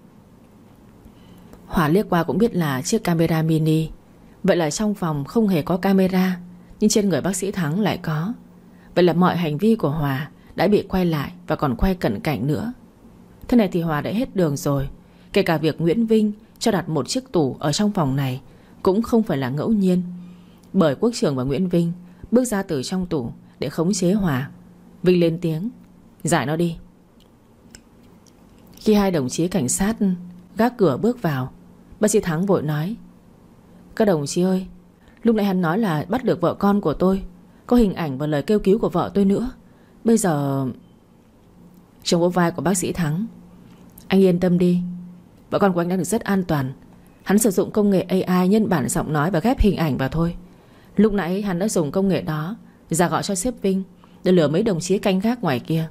Speaker 1: Hòa liếc qua cũng biết là chiếc camera mini. Vậy là trong phòng không hề có camera, nhưng trên người bác sĩ Thắng lại có. Vậy là mọi hành vi của Hòa đã bị quay lại, và còn quay cận cảnh nữa. Thế này thì Hòa đã hết đường rồi. Kể cả việc Nguyễn Vinh cho đặt một chiếc tủ ở trong phòng này cũng không phải là ngẫu nhiên, bởi Quốc trưởng và Nguyễn Vinh bước ra từ trong tủ để khống chế Hòa. Vinh lên tiếng: "Giải nó đi." Khi hai đồng chí cảnh sát gác cửa bước vào, bác sĩ Thắng vội nói: "Các đồng chí ơi, lúc nãy hắn nói là bắt được vợ con của tôi, có hình ảnh và lời kêu cứu của vợ tôi nữa. Bây giờ..." Trường vỗ vai của bác sĩ Thắng: "Anh yên tâm đi, vợ con của anh đang được rất an toàn. Hắn sử dụng công nghệ AI nhân bản giọng nói và ghép hình ảnh vào thôi. Lúc nãy hắn đã dùng công nghệ đó giả gọi cho sếp Vinh để lừa mấy đồng chí canh gác ngoài kia."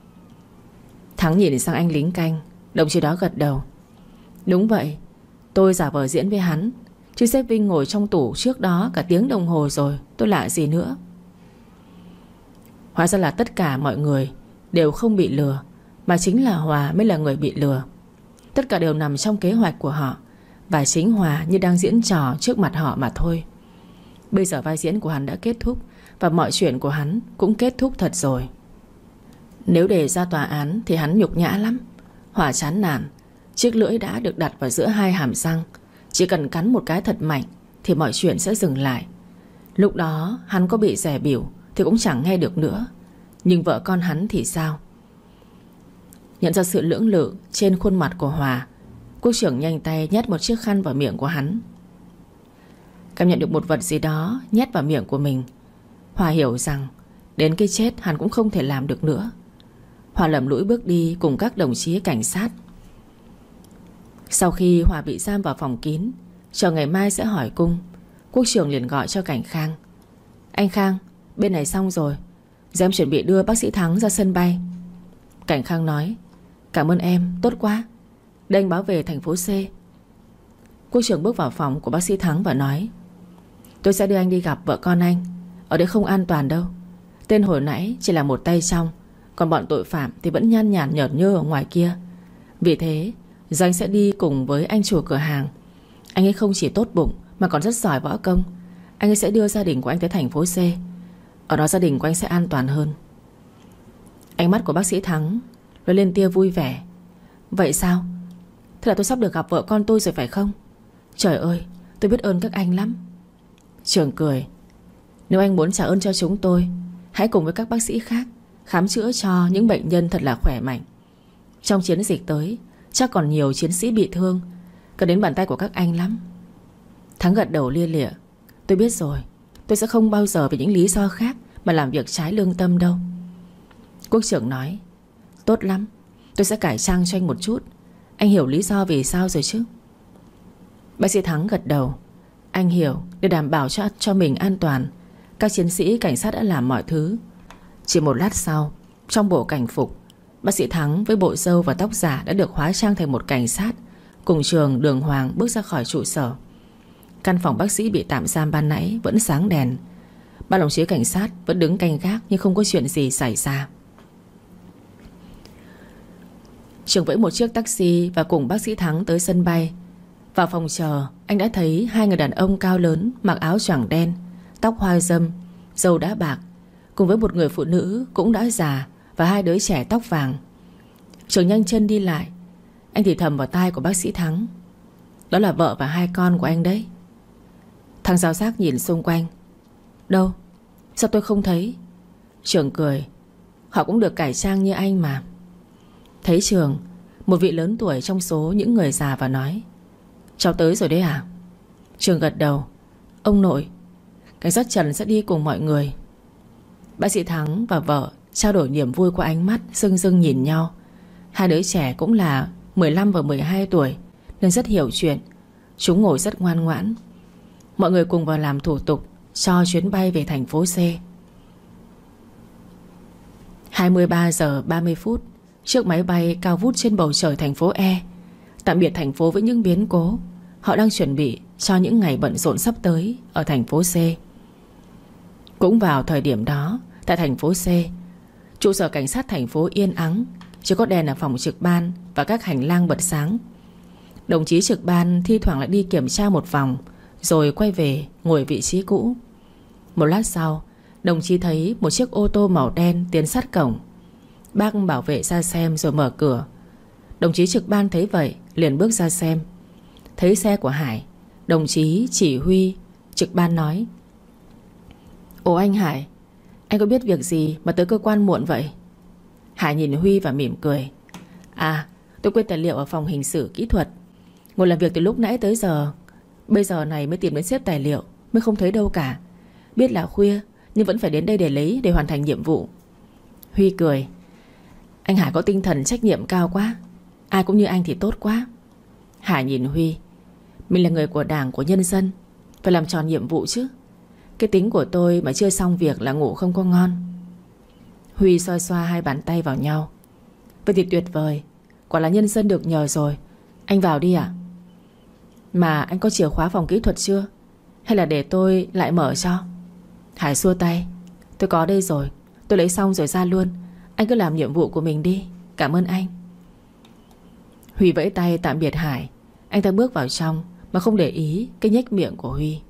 Speaker 1: Thắng nhìn sang anh lính canh. Đồng chí đó gật đầu: "Đúng vậy, tôi giả vờ diễn với hắn, chứ sếp Vinh ngồi trong tủ trước đó cả tiếng đồng hồ rồi, tôi lạ gì nữa." Hóa ra là tất cả mọi người đều không bị lừa, mà chính là Hòa mới là người bị lừa. Tất cả đều nằm trong kế hoạch của họ, và chính Hòa như đang diễn trò trước mặt họ mà thôi. Bây giờ vai diễn của hắn đã kết thúc, và mọi chuyện của hắn cũng kết thúc thật rồi. Nếu để ra tòa án thì hắn nhục nhã lắm. Hòa chán nản. Chiếc lưỡi đã được đặt vào giữa hai hàm răng. Chỉ cần cắn một cái thật mạnh thì mọi chuyện sẽ dừng lại. Lúc đó hắn có bị dè bỉu thì cũng chẳng nghe được nữa. Nhưng vợ con hắn thì sao? Nhận ra sự lưỡng lự trên khuôn mặt của Hòa, Quốc trưởng nhanh tay nhét một chiếc khăn vào miệng của hắn. Cảm nhận được một vật gì đó nhét vào miệng của mình, Hòa hiểu rằng đến cái chết hắn cũng không thể làm được nữa. Hòa lầm lũi bước đi cùng các đồng chí cảnh sát. Sau khi Hòa bị giam vào phòng kín, chờ ngày mai sẽ hỏi cung, Quốc trưởng liền gọi cho Cảnh Khang: "Anh Khang, bên này xong rồi, giờ em chuẩn bị đưa bác sĩ Thắng ra sân bay." Cảnh Khang nói: "Cảm ơn em, tốt quá. Đây anh báo về thành phố C." Quốc trưởng bước vào phòng của bác sĩ Thắng và nói: "Tôi sẽ đưa anh đi gặp vợ con anh. Ở đây không an toàn đâu. Tên hồi nãy chỉ là một tay trong, Còn bọn tội phạm thì vẫn nhan nhản nhởn nhơ ở ngoài kia. Vì thế Doanh sẽ đi cùng với anh chủ cửa hàng. Anh ấy không chỉ tốt bụng mà còn rất giỏi võ công. Anh ấy sẽ đưa gia đình của anh tới thành phố C. Ở đó gia đình của anh sẽ an toàn hơn. Ánh mắt của bác sĩ Thắng lóe lên tia vui vẻ. Vậy sao? Thế là tôi sắp được gặp vợ con tôi rồi phải không? Trời ơi, tôi biết ơn các anh lắm. Trường cười. Nếu anh muốn trả ơn cho chúng tôi, hãy cùng với các bác sĩ khác khám chữa cho những bệnh nhân thật là khỏe mạnh. Trong chiến dịch tới chắc còn nhiều chiến sĩ bị thương, cần đến bàn tay của các anh lắm. Thắng gật đầu lia lịa. Tôi biết rồi. Tôi sẽ không bao giờ vì những lý do khác mà làm việc trái lương tâm đâu. Quốc trưởng nói. Tốt lắm, tôi sẽ cải trang cho anh một chút. Anh hiểu lý do vì sao rồi chứ? Bác sĩ Thắng gật đầu. Anh hiểu, để đảm bảo cho mình an toàn, các chiến sĩ cảnh sát đã làm mọi thứ. Chỉ một lát sau, trong bộ cảnh phục, bác sĩ Thắng với bộ râu và tóc giả đã được hóa trang thành một cảnh sát, cùng Trường, Đường Hoàng bước ra khỏi trụ sở. Căn phòng bác sĩ bị tạm giam ban nãy vẫn sáng đèn. Ba đồng chí cảnh sát vẫn đứng canh gác, nhưng không có chuyện gì xảy ra. Trường vẫy một chiếc taxi và cùng bác sĩ Thắng tới sân bay. Vào phòng chờ, anh đã thấy hai người đàn ông cao lớn, mặc áo choàng đen, tóc hoa râm, râu đã bạc, cùng với một người phụ nữ cũng đã già và hai đứa trẻ tóc vàng. Trường nhanh chân đi lại. Anh thì thầm vào tai của bác sĩ Thắng. Đó là vợ và hai con của anh đấy. Thằng giáo giác nhìn xung quanh. Đâu? Sao tôi không thấy? Trường cười. Họ cũng được cải trang như anh mà. Thấy Trường, một vị lớn tuổi trong số những người già và nói. Cháu tới rồi đấy à? Trường gật đầu. Ông nội, cảnh sát Trần sẽ đi cùng mọi người. Bác sĩ Thắng và vợ trao đổi niềm vui qua ánh mắt rưng rưng nhìn nhau. Hai đứa trẻ cũng là 15 và 12 tuổi nên rất hiểu chuyện. Chúng ngồi rất ngoan ngoãn. Mọi người cùng vào làm thủ tục cho chuyến bay về thành phố C. 23 giờ 30 phút, chiếc máy bay cao vút trên bầu trời thành phố E tạm biệt thành phố với những biến cố. Họ đang chuẩn bị cho những ngày bận rộn sắp tới ở thành phố C. Cũng vào thời điểm đó, tại thành phố C, trụ sở cảnh sát thành phố yên ắng, chỉ có đèn ở phòng trực ban và các hành lang bật sáng. Đồng chí trực ban thi thoảng lại đi kiểm tra một vòng, rồi quay về ngồi vị trí cũ. Một lát sau, đồng chí thấy một chiếc ô tô màu đen tiến sát cổng. Bác bảo vệ ra xem rồi mở cửa. Đồng chí trực ban thấy vậy liền bước ra xem. Thấy xe của Hải, đồng chí chỉ huy trực ban nói. Ồ anh Hải, anh có biết việc gì mà tới cơ quan muộn vậy? Hải nhìn Huy và mỉm cười. À, tôi quên tài liệu ở phòng hình sự kỹ thuật. Ngồi làm việc từ lúc nãy tới giờ. Bây giờ này mới tìm đến xếp tài liệu, mới không thấy đâu cả. Biết là khuya nhưng vẫn phải đến đây để lấy, để hoàn thành nhiệm vụ. Huy cười. Anh Hải có tinh thần trách nhiệm cao quá. Ai cũng như anh thì tốt quá. Hải nhìn Huy. Mình là người của Đảng, của nhân dân, phải làm tròn nhiệm vụ chứ. Cái tính của tôi mà chưa xong việc là ngủ không có ngon. Huy xoa xoa hai bàn tay vào nhau. Vậy thì tuyệt vời, quả là nhân dân được nhờ rồi. Anh vào đi ạ. Mà anh có chìa khóa phòng kỹ thuật chưa? Hay là để tôi lại mở cho? Hải xua tay. Tôi có đây rồi, tôi lấy xong rồi ra luôn. Anh cứ làm nhiệm vụ của mình đi. Cảm ơn anh. Huy vẫy tay tạm biệt Hải. Anh ta bước vào trong mà không để ý cái nhếch miệng của Huy.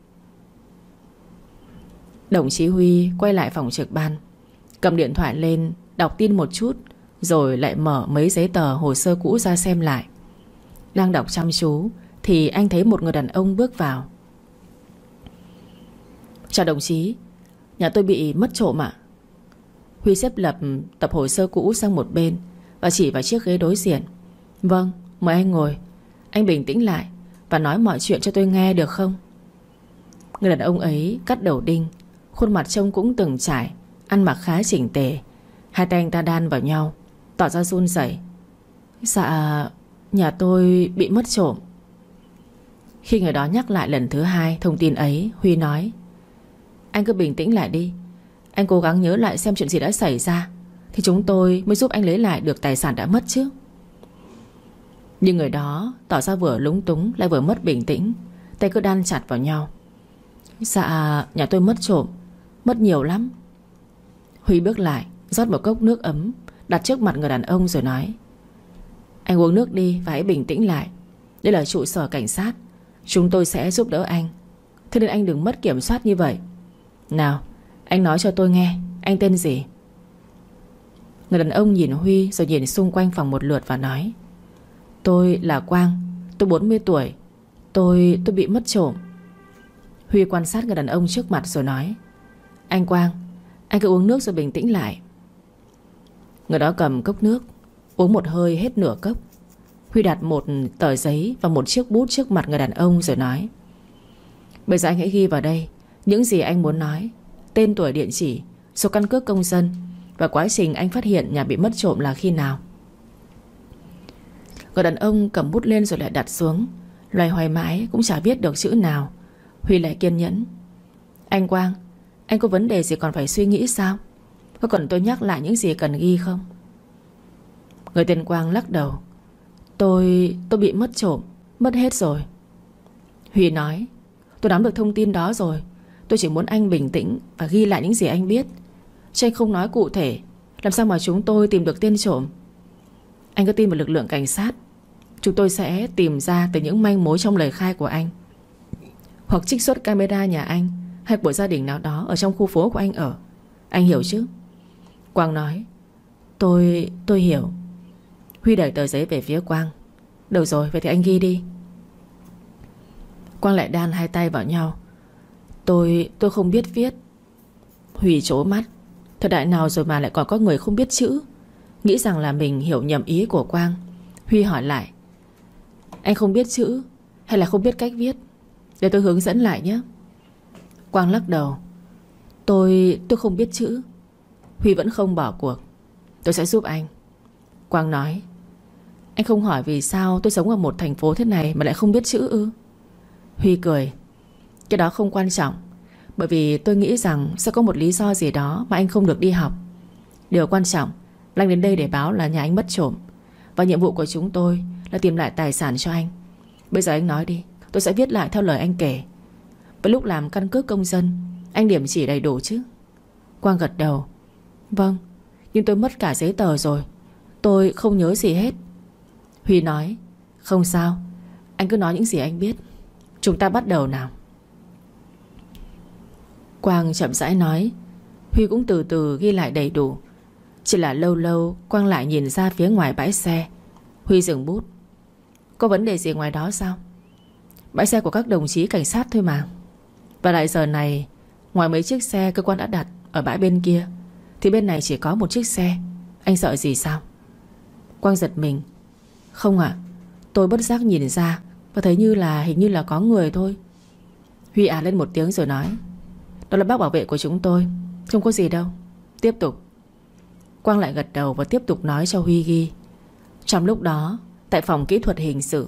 Speaker 1: Đồng chí Huy quay lại phòng trực ban, cầm điện thoại lên đọc tin một chút, rồi lại mở mấy giấy tờ hồ sơ cũ ra xem lại. Đang đọc chăm chú thì anh thấy một người đàn ông bước vào. Chào đồng chí, nhà tôi bị mất trộm ạ. Huy xếp lập tập hồ sơ cũ sang một bên và chỉ vào chiếc ghế đối diện. Vâng, mời anh ngồi. Anh bình tĩnh lại và nói mọi chuyện cho tôi nghe được không? Người đàn ông ấy cắt đầu đinh, khuôn mặt trông cũng từng trải, ăn mặc khá chỉnh tề. Hai tay anh ta đan vào nhau, tỏ ra run rẩy. Dạ, nhà tôi bị mất trộm. Khi người đó nhắc lại lần thứ hai thông tin ấy, Huy nói. Anh cứ bình tĩnh lại đi. Anh cố gắng nhớ lại xem chuyện gì đã xảy ra, thì chúng tôi mới giúp anh lấy lại được tài sản đã mất chứ. Nhưng người đó tỏ ra vừa lúng túng lại vừa mất bình tĩnh, tay cứ đan chặt vào nhau. Dạ, nhà tôi mất trộm, mất nhiều lắm. Huy bước lại rót một cốc nước ấm, đặt trước mặt người đàn ông rồi nói: Anh uống nước đi và hãy bình tĩnh lại. Đây là trụ sở cảnh sát, chúng tôi sẽ giúp đỡ anh. Thế nên anh đừng mất kiểm soát như vậy. Nào, anh nói cho tôi nghe, anh tên gì? Người đàn ông nhìn Huy rồi nhìn xung quanh phòng một lượt và nói: Tôi là Quang, tôi 40 tuổi. Tôi bị mất trộm. Huy quan sát người đàn ông trước mặt rồi nói: Anh Quang, anh cứ uống nước rồi bình tĩnh lại. Người đó cầm cốc nước, uống một hơi hết nửa cốc. Huy đặt một tờ giấy và một chiếc bút trước mặt người đàn ông rồi nói: Bây giờ anh hãy ghi vào đây những gì anh muốn nói: tên, tuổi, địa chỉ, số căn cước công dân, và quá trình anh phát hiện nhà bị mất trộm là khi nào. Người đàn ông cầm bút lên rồi lại đặt xuống. Loay hoay mãi cũng chả viết được chữ nào. Huy lại kiên nhẫn: Anh Quang, anh có vấn đề gì còn phải suy nghĩ sao? Có cần tôi nhắc lại những gì cần ghi không? Người tên Quang lắc đầu: Tôi bị mất trộm, mất hết rồi. Huy nói: Tôi nắm được thông tin đó rồi. Tôi chỉ muốn anh bình tĩnh và ghi lại những gì anh biết, chứ anh không nói cụ thể. Làm sao mà chúng tôi tìm được tên trộm? Anh cứ tin vào lực lượng cảnh sát. Chúng tôi sẽ tìm ra từ những manh mối trong lời khai của anh, hoặc trích xuất camera nhà anh hay của gia đình nào đó ở trong khu phố của anh ở. Anh hiểu chứ? Quang nói: Tôi hiểu. Huy đẩy tờ giấy về phía Quang: Được rồi, vậy thì anh ghi đi. Quang lại đan hai tay vào nhau: Tôi không biết viết. Huy trố mắt. Thời đại nào rồi mà lại còn có người không biết chữ? Nghĩ rằng là mình hiểu nhầm ý của Quang, Huy hỏi lại: Anh không biết chữ hay là không biết cách viết? Để tôi hướng dẫn lại nhé. Quang lắc đầu: Tôi không biết chữ. Huy vẫn không bỏ cuộc: Tôi sẽ giúp anh. Quang nói: Anh không hỏi vì sao tôi sống ở một thành phố thế này mà lại không biết chữ ư? Huy cười: Cái đó không quan trọng. Bởi vì tôi nghĩ rằng sẽ có một lý do gì đó mà anh không được đi học. Điều quan trọng là anh đến đây để báo là nhà anh mất trộm, và nhiệm vụ của chúng tôi là tìm lại tài sản cho anh. Bây giờ anh nói đi, tôi sẽ viết lại theo lời anh kể. Với lúc làm căn cước công dân, anh điểm chỉ đầy đủ chứ? Quang gật đầu: Vâng, nhưng tôi mất cả giấy tờ rồi. Tôi không nhớ gì hết. Huy nói: Không sao, anh cứ nói những gì anh biết. Chúng ta bắt đầu nào. Quang chậm rãi nói. Huy cũng từ từ ghi lại đầy đủ. Chỉ là lâu lâu Quang lại nhìn ra phía ngoài bãi xe. Huy dừng bút: Có vấn đề gì ngoài đó sao? Bãi xe của các đồng chí cảnh sát thôi mà. Và lại giờ này, ngoài mấy chiếc xe cơ quan đã đặt ở bãi bên kia, thì bên này chỉ có một chiếc xe. Anh sợ gì sao? Quang giật mình: Không ạ, tôi bất giác nhìn ra và thấy hình như là có người thôi. Huy à lên một tiếng rồi nói: Đó là bác bảo vệ của chúng tôi, không có gì đâu. Tiếp tục. Quang lại gật đầu và tiếp tục nói cho Huy ghi. Trong lúc đó, tại phòng kỹ thuật hình sự,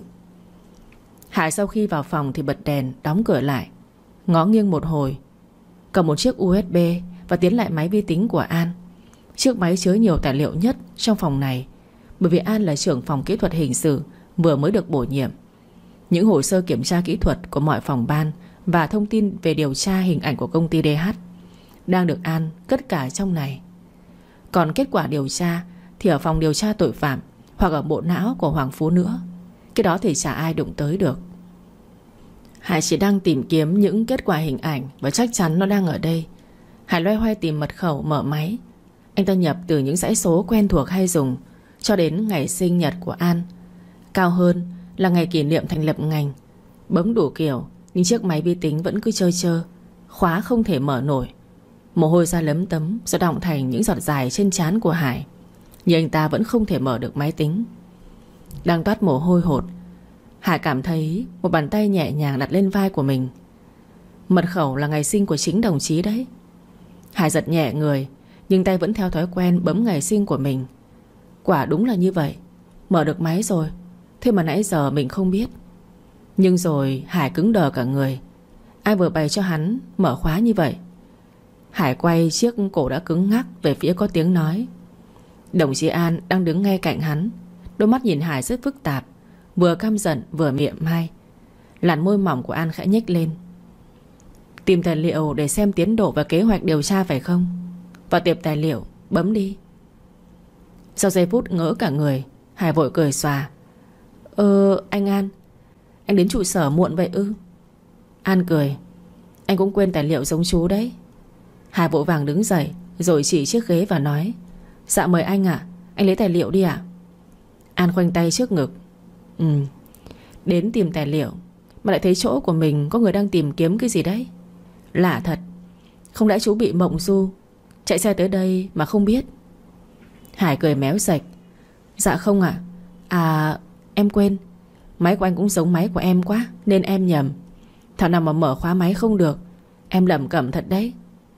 Speaker 1: Hải sau khi vào phòng thì bật đèn, đóng cửa lại, ngó nghiêng một hồi, cầm một chiếc USB và tiến lại máy vi tính của An. Chiếc máy chứa nhiều tài liệu nhất trong phòng này, bởi vì An là trưởng phòng kỹ thuật hình sự, vừa mới được bổ nhiệm. Những hồ sơ kiểm tra kỹ thuật của mọi phòng ban và thông tin về điều tra hình ảnh của công ty DH đang được An cất cả trong này. Còn kết quả điều tra thì ở phòng điều tra tội phạm hoặc ở bộ não của Hoàng Phú nữa. Cái đó thì chả ai đụng tới được. Hải chỉ đang tìm kiếm những kết quả hình ảnh, và chắc chắn nó đang ở đây. Hải loay hoay tìm mật khẩu mở máy. Anh ta nhập từ những dãy số quen thuộc hay dùng cho đến ngày sinh nhật của An. Cao hơn là ngày kỷ niệm thành lập ngành. Bấm đủ kiểu, nhưng chiếc máy vi tính vẫn cứ chơ chơ, khóa không thể mở nổi. Mồ hôi ra lấm tấm rồi đọng thành những giọt dài trên trán của Hải. Nhưng anh ta vẫn không thể mở được máy tính. Đang toát mồ hôi hột, Hải cảm thấy một bàn tay nhẹ nhàng đặt lên vai của mình. Mật khẩu là ngày sinh của chính đồng chí đấy. Hải giật nhẹ người, nhưng tay vẫn theo thói quen bấm ngày sinh của mình. Quả đúng là như vậy. Mở được máy rồi. Thế mà nãy giờ mình không biết. Nhưng rồi Hải cứng đờ cả người. Ai vừa bày cho hắn mở khóa như vậy? Hải quay chiếc cổ đã cứng ngắc về phía có tiếng nói. Đồng chí An đang đứng ngay cạnh hắn. Đôi mắt nhìn Hải rất phức tạp, vừa căm giận vừa mỉa mai. Làn môi mỏng của An khẽ nhếch lên. Tìm tài liệu để xem tiến độ và kế hoạch điều tra phải không? Vào tiệp tài liệu, bấm đi. Sau giây phút ngỡ cả người, Hải vội cười xòa. Anh An, anh đến trụ sở muộn vậy ư? An cười. Anh cũng quên tài liệu giống chú đấy. Hải vội vàng đứng dậy rồi chỉ chiếc ghế và nói. Dạ mời anh ạ. Anh lấy tài liệu đi ạ. An khoanh tay trước ngực. Đến tìm tài liệu mà lại thấy chỗ của mình có người đang tìm kiếm cái gì đấy. Lạ thật. Không lẽ chú bị mộng du, chạy xe tới đây mà không biết? Hải cười méo sạch. Dạ không ạ. Em quên. Máy của anh cũng giống máy của em quá nên em nhầm. Thảo nào mà mở khóa máy không được. Em lẩm cẩm thật đấy.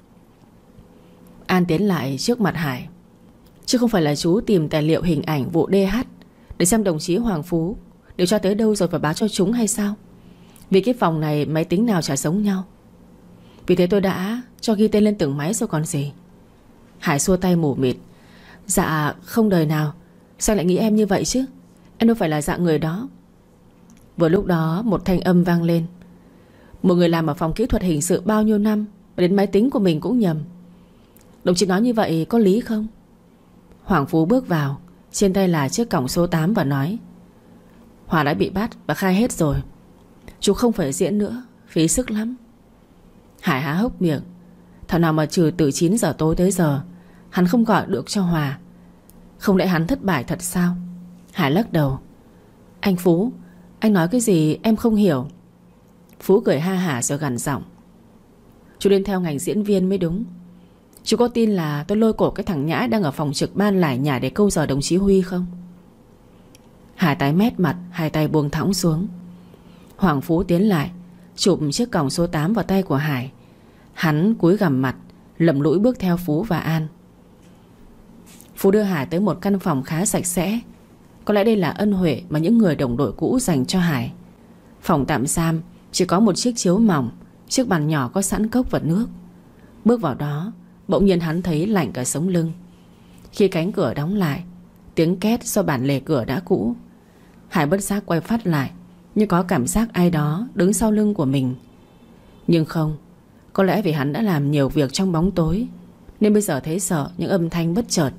Speaker 1: An tiến lại trước mặt Hải. Chứ không phải là chú tìm tài liệu hình ảnh vụ DH để xem đồng chí Hoàng Phú điều tra tới đâu rồi phải báo cho chúng hay sao? Vì cái phòng này máy tính nào chả giống nhau. Vì thế tôi đã cho ghi tên lên từng máy rồi còn gì. Hải xua tay mù mịt. Dạ không đời nào. Sao lại nghĩ em như vậy chứ? Em đâu phải là dạng người đó. Vừa lúc đó một thanh âm vang lên. Một người làm ở phòng kỹ thuật hình sự bao nhiêu năm mà đến máy tính của mình cũng nhầm. Đồng chí nói như vậy có lý không? Hoàng Phú bước vào, trên tay là chiếc còng số 8 và nói. Hòa đã bị bắt và khai hết rồi. Chú không phải diễn nữa, phí sức lắm. Hải há hốc miệng. Thảo nào mà trừ từ 9 giờ tối tới giờ hắn không gọi được cho Hòa. Không lẽ hắn thất bại thật sao? Hải lắc đầu. Anh Phú, anh nói cái gì em không hiểu. Phú cười ha hả rồi gằn giọng. Chú đến theo ngành diễn viên mới đúng. Chú có tin là tôi lôi cổ cái thằng Nhã đang ở phòng trực ban lải nhải để câu giờ đồng chí Huy không? Hải tái mét mặt, hai tay buông thõng xuống. Hoàng Phú tiến lại, chụp chiếc còng số 8 vào tay của Hải. Hắn cúi gằm mặt, lầm lũi bước theo Phú và An. Phú đưa Hải tới một căn phòng khá sạch sẽ. Có lẽ đây là ân huệ mà những người đồng đội cũ dành cho Hải. Phòng tạm giam chỉ có một chiếc chiếu mỏng, chiếc bàn nhỏ có sẵn cốc và nước. Bước vào đó, bỗng nhiên hắn thấy lạnh cả sống lưng. Khi cánh cửa đóng lại, tiếng két do bản lề cửa đã cũ. Hải bất giác quay phát lại, như có cảm giác ai đó đứng sau lưng của mình. Nhưng không, có lẽ vì hắn đã làm nhiều việc trong bóng tối nên bây giờ thấy sợ những âm thanh bất chợt.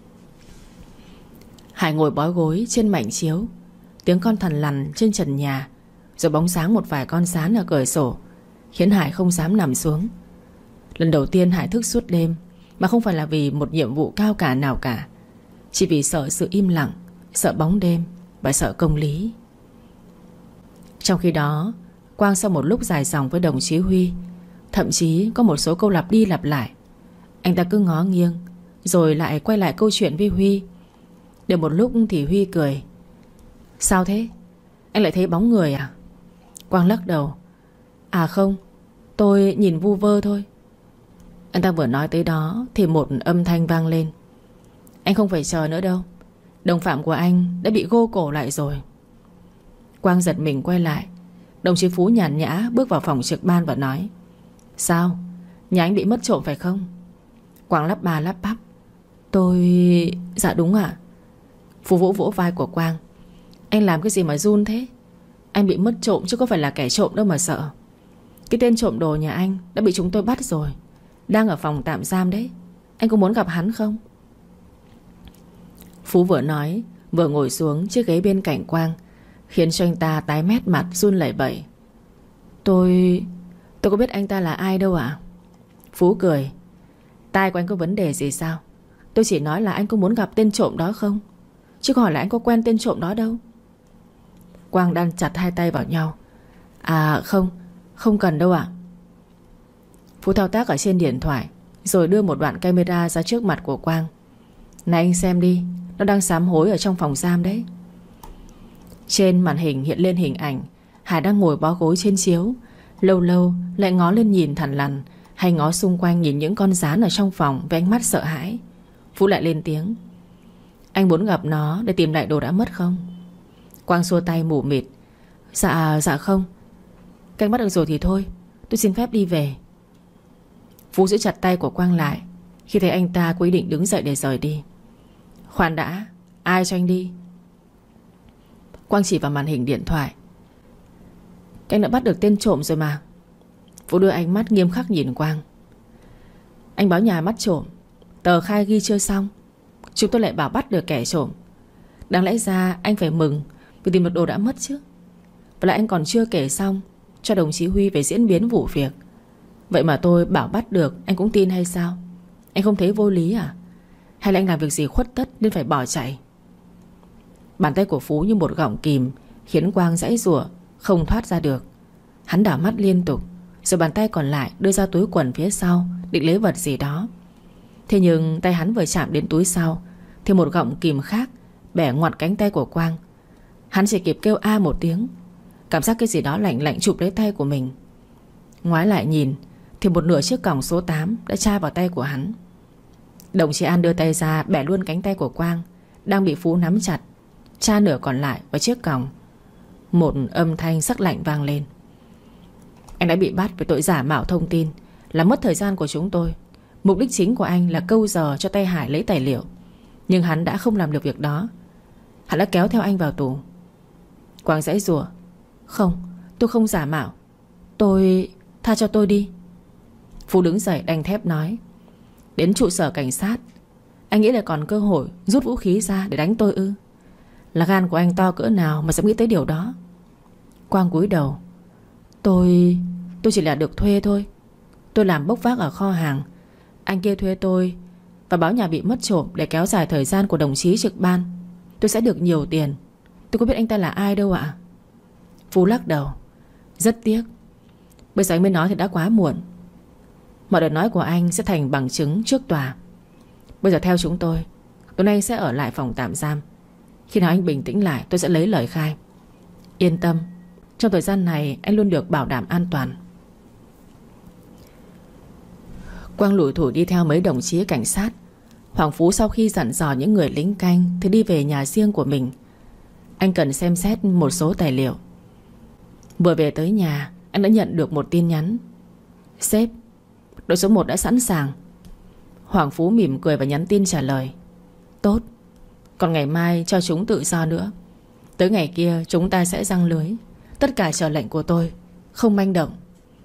Speaker 1: Hải ngồi bó gối trên mảnh chiếu. Tiếng con thằn lằn trên trần nhà, rồi bóng sáng một vài con gián ở cửa sổ khiến Hải không dám nằm xuống. Lần đầu tiên Hải thức suốt đêm, mà không phải là vì một nhiệm vụ cao cả nào cả. Chỉ vì sợ sự im lặng, sợ bóng đêm và sợ công lý. Trong khi đó, Quang sau một lúc dài dòng với đồng chí Huy, thậm chí có một số câu lặp đi lặp lại. Anh ta cứ ngó nghiêng rồi lại quay lại câu chuyện với Huy. Được một lúc thì Huy cười. Sao thế? Anh lại thấy bóng người à? Quang lắc đầu. À không, tôi nhìn vu vơ thôi. Anh ta vừa nói tới đó thì một âm thanh vang lên. Anh không phải chờ nữa đâu. Đồng phạm của anh đã bị gô cổ lại rồi. Quang giật mình quay lại. Đồng chí Phú nhàn nhã bước vào phòng trực ban và nói. Sao? Nhà anh bị mất trộm phải không? Quang lắp ba lắp bắp. Tôi... Dạ đúng ạ. Phú vỗ vỗ vai của Quang. Anh làm cái gì mà run thế? Anh bị mất trộm chứ có phải là kẻ trộm đâu mà sợ. Cái tên trộm đồ nhà anh đã bị chúng tôi bắt rồi, đang ở phòng tạm giam đấy. Anh có muốn gặp hắn không? Phú vừa nói vừa ngồi xuống chiếc ghế bên cạnh Quang, khiến cho anh ta tái mét mặt run lẩy bẩy. Tôi có biết anh ta là ai đâu ạ. Phú cười. Tai của anh có vấn đề gì sao? Tôi chỉ nói là anh có muốn gặp tên trộm đó không, chứ còn là anh có quen tên trộm đó đâu. Quang đan chặt hai tay vào nhau. À không, không cần đâu ạ. Phú thao tác ở trên điện thoại rồi đưa một đoạn camera ra trước mặt của Quang. Này anh xem đi, nó đang sám hối ở trong phòng giam đấy. Trên màn hình hiện lên hình ảnh Hải đang ngồi bó gối trên chiếu, lâu lâu lại ngó lên nhìn thằn lằn, hay ngó xung quanh nhìn những con gián ở trong phòng với ánh mắt sợ hãi. Phú lại lên tiếng. Anh muốn gặp nó để tìm lại đồ đã mất không? Quang xua tay mù mịt. Dạ không. Canh bắt được rồi thì thôi, tôi xin phép đi về. Phú giữ chặt tay của Quang lại khi thấy anh ta có ý định đứng dậy để rời đi. Khoan đã, ai cho anh đi? Quang chỉ vào màn hình điện thoại. Anh đã bắt được tên trộm rồi mà. Phú đưa ánh mắt nghiêm khắc nhìn Quang. Anh báo nhà bắt trộm, tờ khai ghi chưa xong, chúng tôi lại bảo bắt được kẻ trộm. Đáng lẽ ra anh phải mừng vì tìm được đồ đã mất chứ. Và lại anh còn chưa kể xong cho đồng chí Huy về diễn biến vụ việc. Vậy mà tôi bảo bắt được anh cũng tin hay sao? Anh không thấy vô lý à? Hay là anh làm việc gì khuất tất nên phải bỏ chạy? Bàn tay của Phú như một gọng kìm, khiến Quang giãy giụa không thoát ra được. Hắn đảo mắt liên tục, rồi bàn tay còn lại đưa ra túi quần phía sau định lấy vật gì đó. Thế nhưng tay hắn vừa chạm đến túi sau thì một gọng kìm khác bẻ ngoặt cánh tay của Quang. Hắn chỉ kịp kêu a một tiếng. Cảm giác cái gì đó lạnh lạnh chụp lấy tay của mình. Ngoái lại nhìn thì một nửa chiếc còng số 8 đã tra vào tay của hắn. Đồng chí An đưa tay ra bẻ luôn cánh tay của Quang đang bị Phú nắm chặt, tra nửa còn lại vào chiếc còng. Một âm thanh sắc lạnh vang lên. Anh đã bị bắt với tội giả mạo thông tin, làm mất thời gian của chúng tôi. Mục đích chính của anh là câu giờ cho tay Hải lấy tài liệu, nhưng hắn đã không làm được việc đó. Hắn đã kéo theo anh vào tù. Quang giãy giụa. Không, tôi không giả mạo. Tha cho tôi đi. Phú đứng dậy đanh thép nói. Đến trụ sở cảnh sát, anh nghĩ là còn cơ hội rút vũ khí ra để đánh tôi ư? Là gan của anh to cỡ nào mà dám nghĩ tới điều đó? Quang cúi đầu. Tôi chỉ là được thuê thôi. Tôi làm bốc vác ở kho hàng. Anh kia thuê tôi và báo nhà bị mất trộm để kéo dài thời gian của đồng chí trực ban. Tôi sẽ được nhiều tiền. Tôi có biết anh ta là ai đâu ạ. Phú lắc đầu. Rất tiếc. Bây giờ anh mới nói thì đã quá muộn. Mọi lời nói của anh sẽ thành bằng chứng trước tòa. Bây giờ theo chúng tôi, tối nay sẽ ở lại phòng tạm giam. Khi nào anh bình tĩnh lại tôi sẽ lấy lời khai. Yên tâm, trong thời gian này anh luôn được bảo đảm an toàn. Quang lủi thủi đi theo mấy đồng chí cảnh sát. Hoàng Phú sau khi dặn dò những người lính canh thì đi về nhà riêng của mình. Anh cần xem xét một số tài liệu. Vừa về tới nhà, anh đã nhận được một tin nhắn. Sếp, đội số 1 đã sẵn sàng. Hoàng Phú mỉm cười và nhắn tin trả lời. Tốt. Còn ngày mai cho chúng tự do nữa. Tới ngày kia chúng ta sẽ giăng lưới. Tất cả chờ lệnh của tôi, không manh động.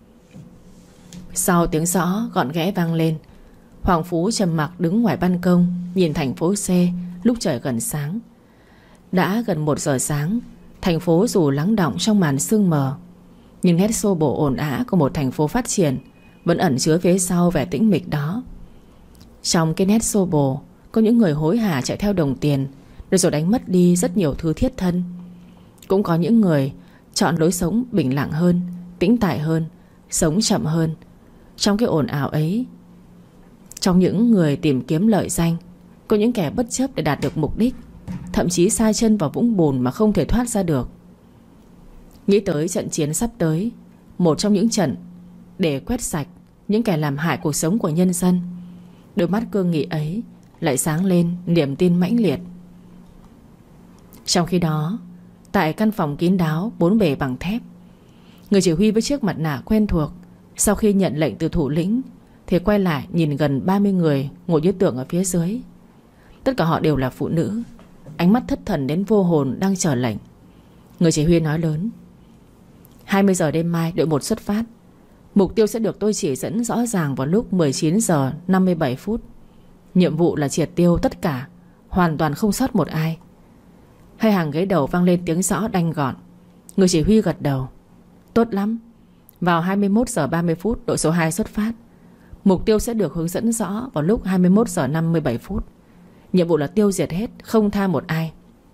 Speaker 1: Sau tiếng gió gọn ghẽ vang lên, Hoàng Phú trầm mặc đứng ngoài ban công, nhìn thành phố C lúc trời gần sáng. Đã gần 1 giờ sáng, thành phố dù lắng đọng trong màn sương mờ, nhưng nét xô bồ ồn ào của một thành phố phát triển vẫn ẩn chứa phía sau vẻ tĩnh mịch đó. Trong cái nét xô bồ có những người hối hả chạy theo đồng tiền, rồi đánh mất đi rất nhiều thứ thiết thân. Cũng có những người chọn lối sống bình lặng hơn, tĩnh tại hơn, sống chậm hơn. Trong cái ồn ào ấy, trong những người tìm kiếm lợi danh, có những kẻ bất chấp để đạt được mục đích, thậm chí sa chân vào vũng bùn mà không thể thoát ra được. Nghĩ tới trận chiến sắp tới, một trong những trận để quét sạch những kẻ làm hại cuộc sống của nhân dân, đôi mắt cương nghị ấy lại sáng lên niềm tin mãnh liệt. Trong khi đó, tại căn phòng kín đáo 4 bề bằng thép, người chỉ huy với chiếc mặt nạ quen thuộc sau khi nhận lệnh từ thủ lĩnh thì quay lại nhìn gần 30 người ngồi như tượng ở phía dưới. Tất cả họ đều là phụ nữ, ánh mắt thất thần đến vô hồn đang chờ lệnh. Người chỉ huy nói lớn. 20 giờ đêm mai đội 1 xuất phát. Mục tiêu sẽ được tôi chỉ dẫn rõ ràng vào lúc 19 giờ 57 phút. Nhiệm vụ là triệt tiêu tất cả, hoàn toàn không sót một ai. Hai hàng ghế đầu vang lên tiếng rõ đanh gọn. Người chỉ huy gật đầu. Tốt lắm. Vào 21 giờ 30 phút đội số 2 xuất phát. Mục tiêu sẽ được hướng dẫn rõ vào lúc 21 giờ 57 phút. Nhiệm vụ là tiêu diệt hết, không tha một ai.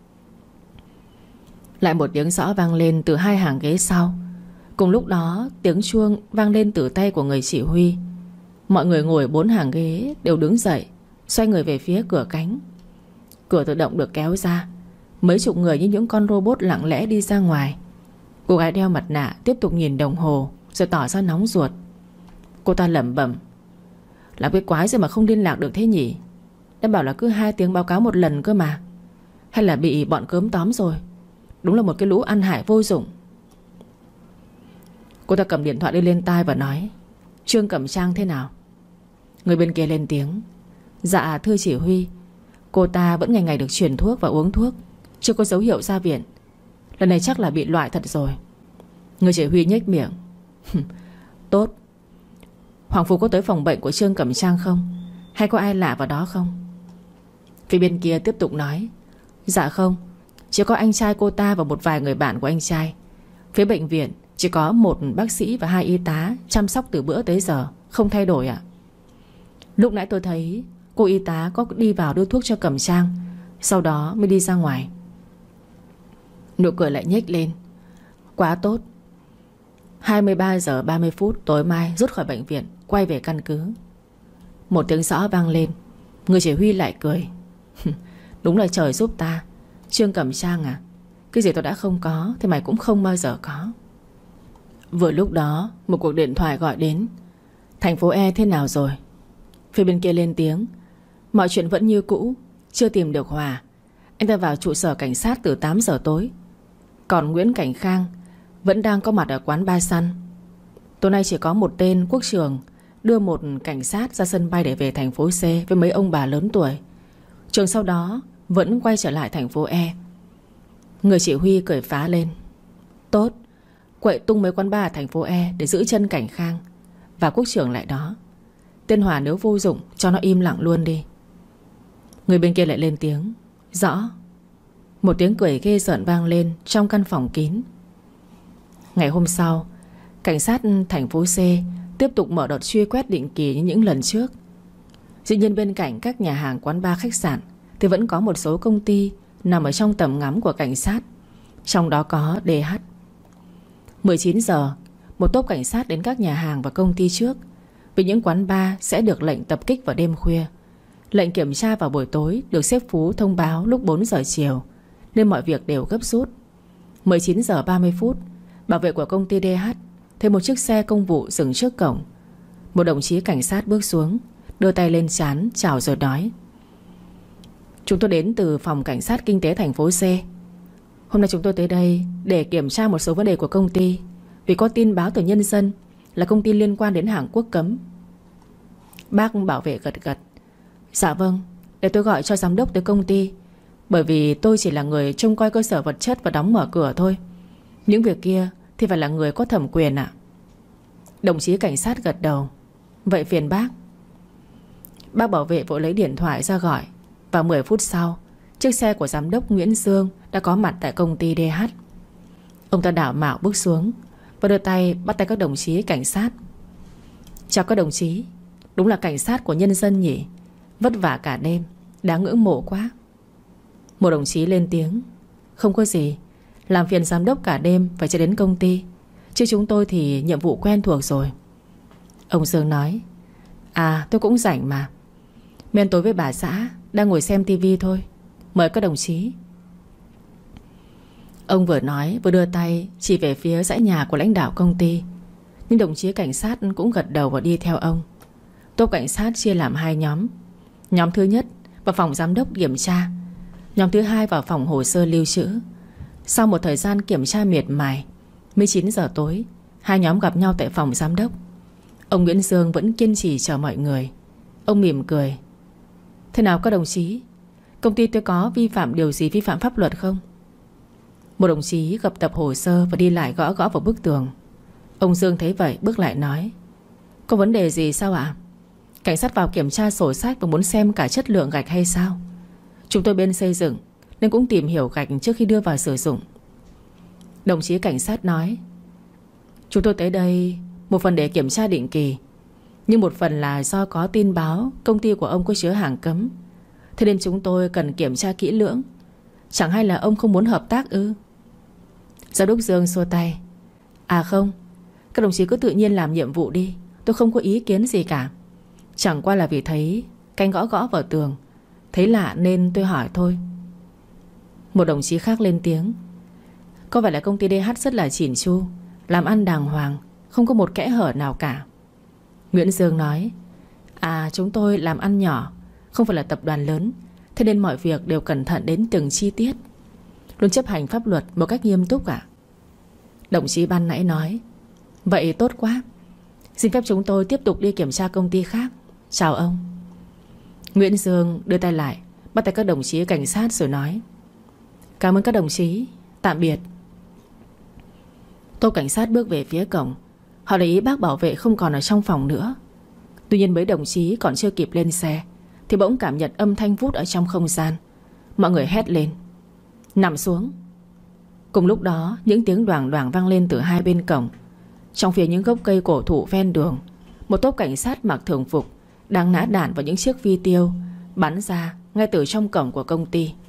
Speaker 1: Lại một tiếng rõ vang lên từ hai hàng ghế sau. Cùng lúc đó tiếng chuông vang lên từ tay của người chỉ huy. Mọi người ngồi 4 hàng ghế đều đứng dậy, xoay người về phía cửa cánh. Cửa tự động được kéo ra. Mấy chục người như những con robot lặng lẽ đi ra ngoài. Cô gái đeo mặt nạ tiếp tục nhìn đồng hồ, rồi tỏ ra nóng ruột. Cô ta lẩm bẩm. Làm cái quái gì mà không liên lạc được thế nhỉ? Đã bảo là cứ 2 tiếng báo cáo một lần cơ mà. Hay là bị bọn cớm tóm rồi? Đúng là một cái lũ ăn hại vô dụng. Cô ta cầm điện thoại đi lên tai và nói. Trương Cẩm Trang thế nào? Người bên kia lên tiếng. Dạ thưa chỉ huy, cô ta vẫn ngày ngày được truyền thuốc và uống thuốc, chưa có dấu hiệu ra viện. Lần này chắc là bị loại thật rồi. Người chỉ huy nhếch miệng. Tốt. Hoàng Phú có tới phòng bệnh của Trương Cẩm Trang không? Hay có ai lạ vào đó không? Phía bên kia tiếp tục nói: Dạ không, chỉ có anh trai cô ta và một vài người bạn của anh trai. Phía bệnh viện chỉ có một bác sĩ và 2 y tá chăm sóc từ bữa tới giờ, không thay đổi ạ. Lúc nãy tôi thấy cô y tá có đi vào đưa thuốc cho Cẩm Trang, sau đó mới đi ra ngoài. Nụ cười lại nhếch lên. Quá tốt. 23 giờ 30 phút tối mai rút khỏi bệnh viện, quay về căn cứ. Một tiếng rõ vang lên. Người chỉ huy lại cười. Đúng là trời giúp ta. Trương Cẩm Trang à, cái gì tôi đã không có thì mày cũng không bao giờ có. Vừa lúc đó một cuộc điện thoại gọi đến. Thành phố E thế nào rồi? Phía bên kia lên tiếng: Mọi chuyện vẫn như cũ, chưa tìm được Hòa. Anh ta vào trụ sở cảnh sát từ 8 giờ tối. Còn Nguyễn Cảnh Khang vẫn đang có mặt ở quán Ba Săn. Tối nay chỉ có một tên Quốc Trường đưa một cảnh sát ra sân bay để về thành phố C với mấy ông bà lớn tuổi. Trường sau đó vẫn quay trở lại thành phố E. Người chỉ huy cười phá lên. Tốt, quậy tung mấy quán bar ở thành phố E để giữ chân Cảnh Khang. Và Quốc Trường lại đó. Tên Hòa nếu vô dụng cho nó im lặng luôn đi. Người bên kia lại lên tiếng: Rõ. Một tiếng cười ghê rợn vang lên trong căn phòng kín. Ngày hôm sau, cảnh sát thành phố C tiếp tục mở đợt truy quét định kỳ như những lần trước. Dĩ nhiên bên cạnh các nhà hàng, quán bar, khách sạn thì vẫn có một số công ty nằm ở trong tầm ngắm của cảnh sát. Trong đó có DH. 19 giờ, một tốp cảnh sát đến các nhà hàng và công ty trước, vì những quán bar sẽ được lệnh tập kích vào đêm khuya. Lệnh kiểm tra vào buổi tối được sếp Phú thông báo lúc 4 giờ chiều, nên mọi việc đều gấp rút. 19 giờ 30 phút, bảo vệ của công ty DH thấy một chiếc xe công vụ dừng trước cổng. Một đồng chí cảnh sát bước xuống, đưa tay lên trán chào rồi nói: Chúng tôi đến từ phòng cảnh sát kinh tế thành phố C. Hôm nay chúng tôi tới đây để kiểm tra một số vấn đề của công ty, vì có tin báo từ nhân dân là công ty liên quan đến hàng quốc cấm. Bác bảo vệ gật gật. Dạ vâng, để tôi gọi cho giám đốc tới công ty, bởi vì tôi chỉ là người trông coi cơ sở vật chất và đóng mở cửa thôi. Những việc kia thì phải là người có thẩm quyền ạ. Đồng chí cảnh sát gật đầu. Vậy phiền bác. Bác bảo vệ vội lấy điện thoại ra gọi. Và 10 phút sau, chiếc xe của giám đốc Nguyễn Dương đã có mặt tại công ty DH. Ông ta đảo mạo bước xuống và đưa tay bắt tay các đồng chí cảnh sát. Chào các đồng chí. Đúng là cảnh sát của nhân dân nhỉ. Vất vả cả đêm, đáng ngưỡng mộ quá. Một đồng chí lên tiếng: Không có gì, làm phiền giám đốc cả đêm phải chạy đến công ty, chứ chúng tôi thì nhiệm vụ quen thuộc rồi. Ông Dương nói: À, tôi cũng rảnh mà. Men tối với bà xã đang ngồi xem tivi thôi. Mời các đồng chí. Ông vừa nói vừa đưa tay chỉ về phía dãy nhà của lãnh đạo công ty. Nhưng đồng chí cảnh sát cũng gật đầu và đi theo ông. Tốp cảnh sát chia làm 2 nhóm. Nhóm thứ nhất vào phòng giám đốc kiểm tra, nhóm thứ hai vào phòng hồ sơ lưu trữ. Sau một thời gian kiểm tra miệt mài, 19 giờ tối, 2 nhóm gặp nhau tại phòng giám đốc. Ông Nguyễn Dương vẫn kiên trì chờ mọi người. Ông mỉm cười: Thế nào các đồng chí, công ty tôi có vi phạm điều gì vi phạm pháp luật không? Một đồng chí gập tập hồ sơ và đi lại gõ gõ vào bức tường. Ông Dương thấy vậy bước lại nói: Có vấn đề gì sao ạ? Cảnh sát vào kiểm tra sổ sách và muốn xem cả chất lượng gạch hay sao? Chúng tôi bên xây dựng nên cũng tìm hiểu gạch trước khi đưa vào sử dụng. Đồng chí cảnh sát nói: Chúng tôi tới đây một phần để kiểm tra định kỳ, nhưng một phần là do có tin báo công ty của ông có chứa hàng cấm. Thế nên chúng tôi cần kiểm tra kỹ lưỡng. Chẳng hay là ông không muốn hợp tác ư? Giám đốc Dương xua tay: À không, các đồng chí cứ tự nhiên làm nhiệm vụ đi, tôi không có ý kiến gì cả. Chẳng qua là vì thấy canh gõ gõ vào tường, thấy lạ nên tôi hỏi thôi. Một đồng chí khác lên tiếng: Có vẻ là công ty DH rất là chỉn chu, làm ăn đàng hoàng, không có một kẽ hở nào cả. Nguyễn Dương nói: À, chúng tôi làm ăn nhỏ, không phải là tập đoàn lớn, thế nên mọi việc đều cẩn thận đến từng chi tiết, luôn chấp hành pháp luật một cách nghiêm túc ạ. Đồng chí ban nãy nói: Vậy tốt quá, xin phép chúng tôi tiếp tục đi kiểm tra công ty khác. Chào ông. Nguyễn Dương đưa tay lại bắt tay các đồng chí cảnh sát rồi nói: Cảm ơn các đồng chí, tạm biệt. Tô cảnh sát bước về phía cổng. Họ để ý bác bảo vệ không còn ở trong phòng nữa. Tuy nhiên mấy đồng chí còn chưa kịp lên xe thì bỗng cảm nhận âm thanh vút ở trong không gian. Mọi người hét lên: nằm xuống. Cùng lúc đó những tiếng đoàng đoàng vang lên từ hai bên cổng. Trong phía những gốc cây cổ thụ ven đường, một tốp cảnh sát mặc thường phục đang nã đạn vào những chiếc phi tiêu bắn ra ngay từ trong cổng của công ty.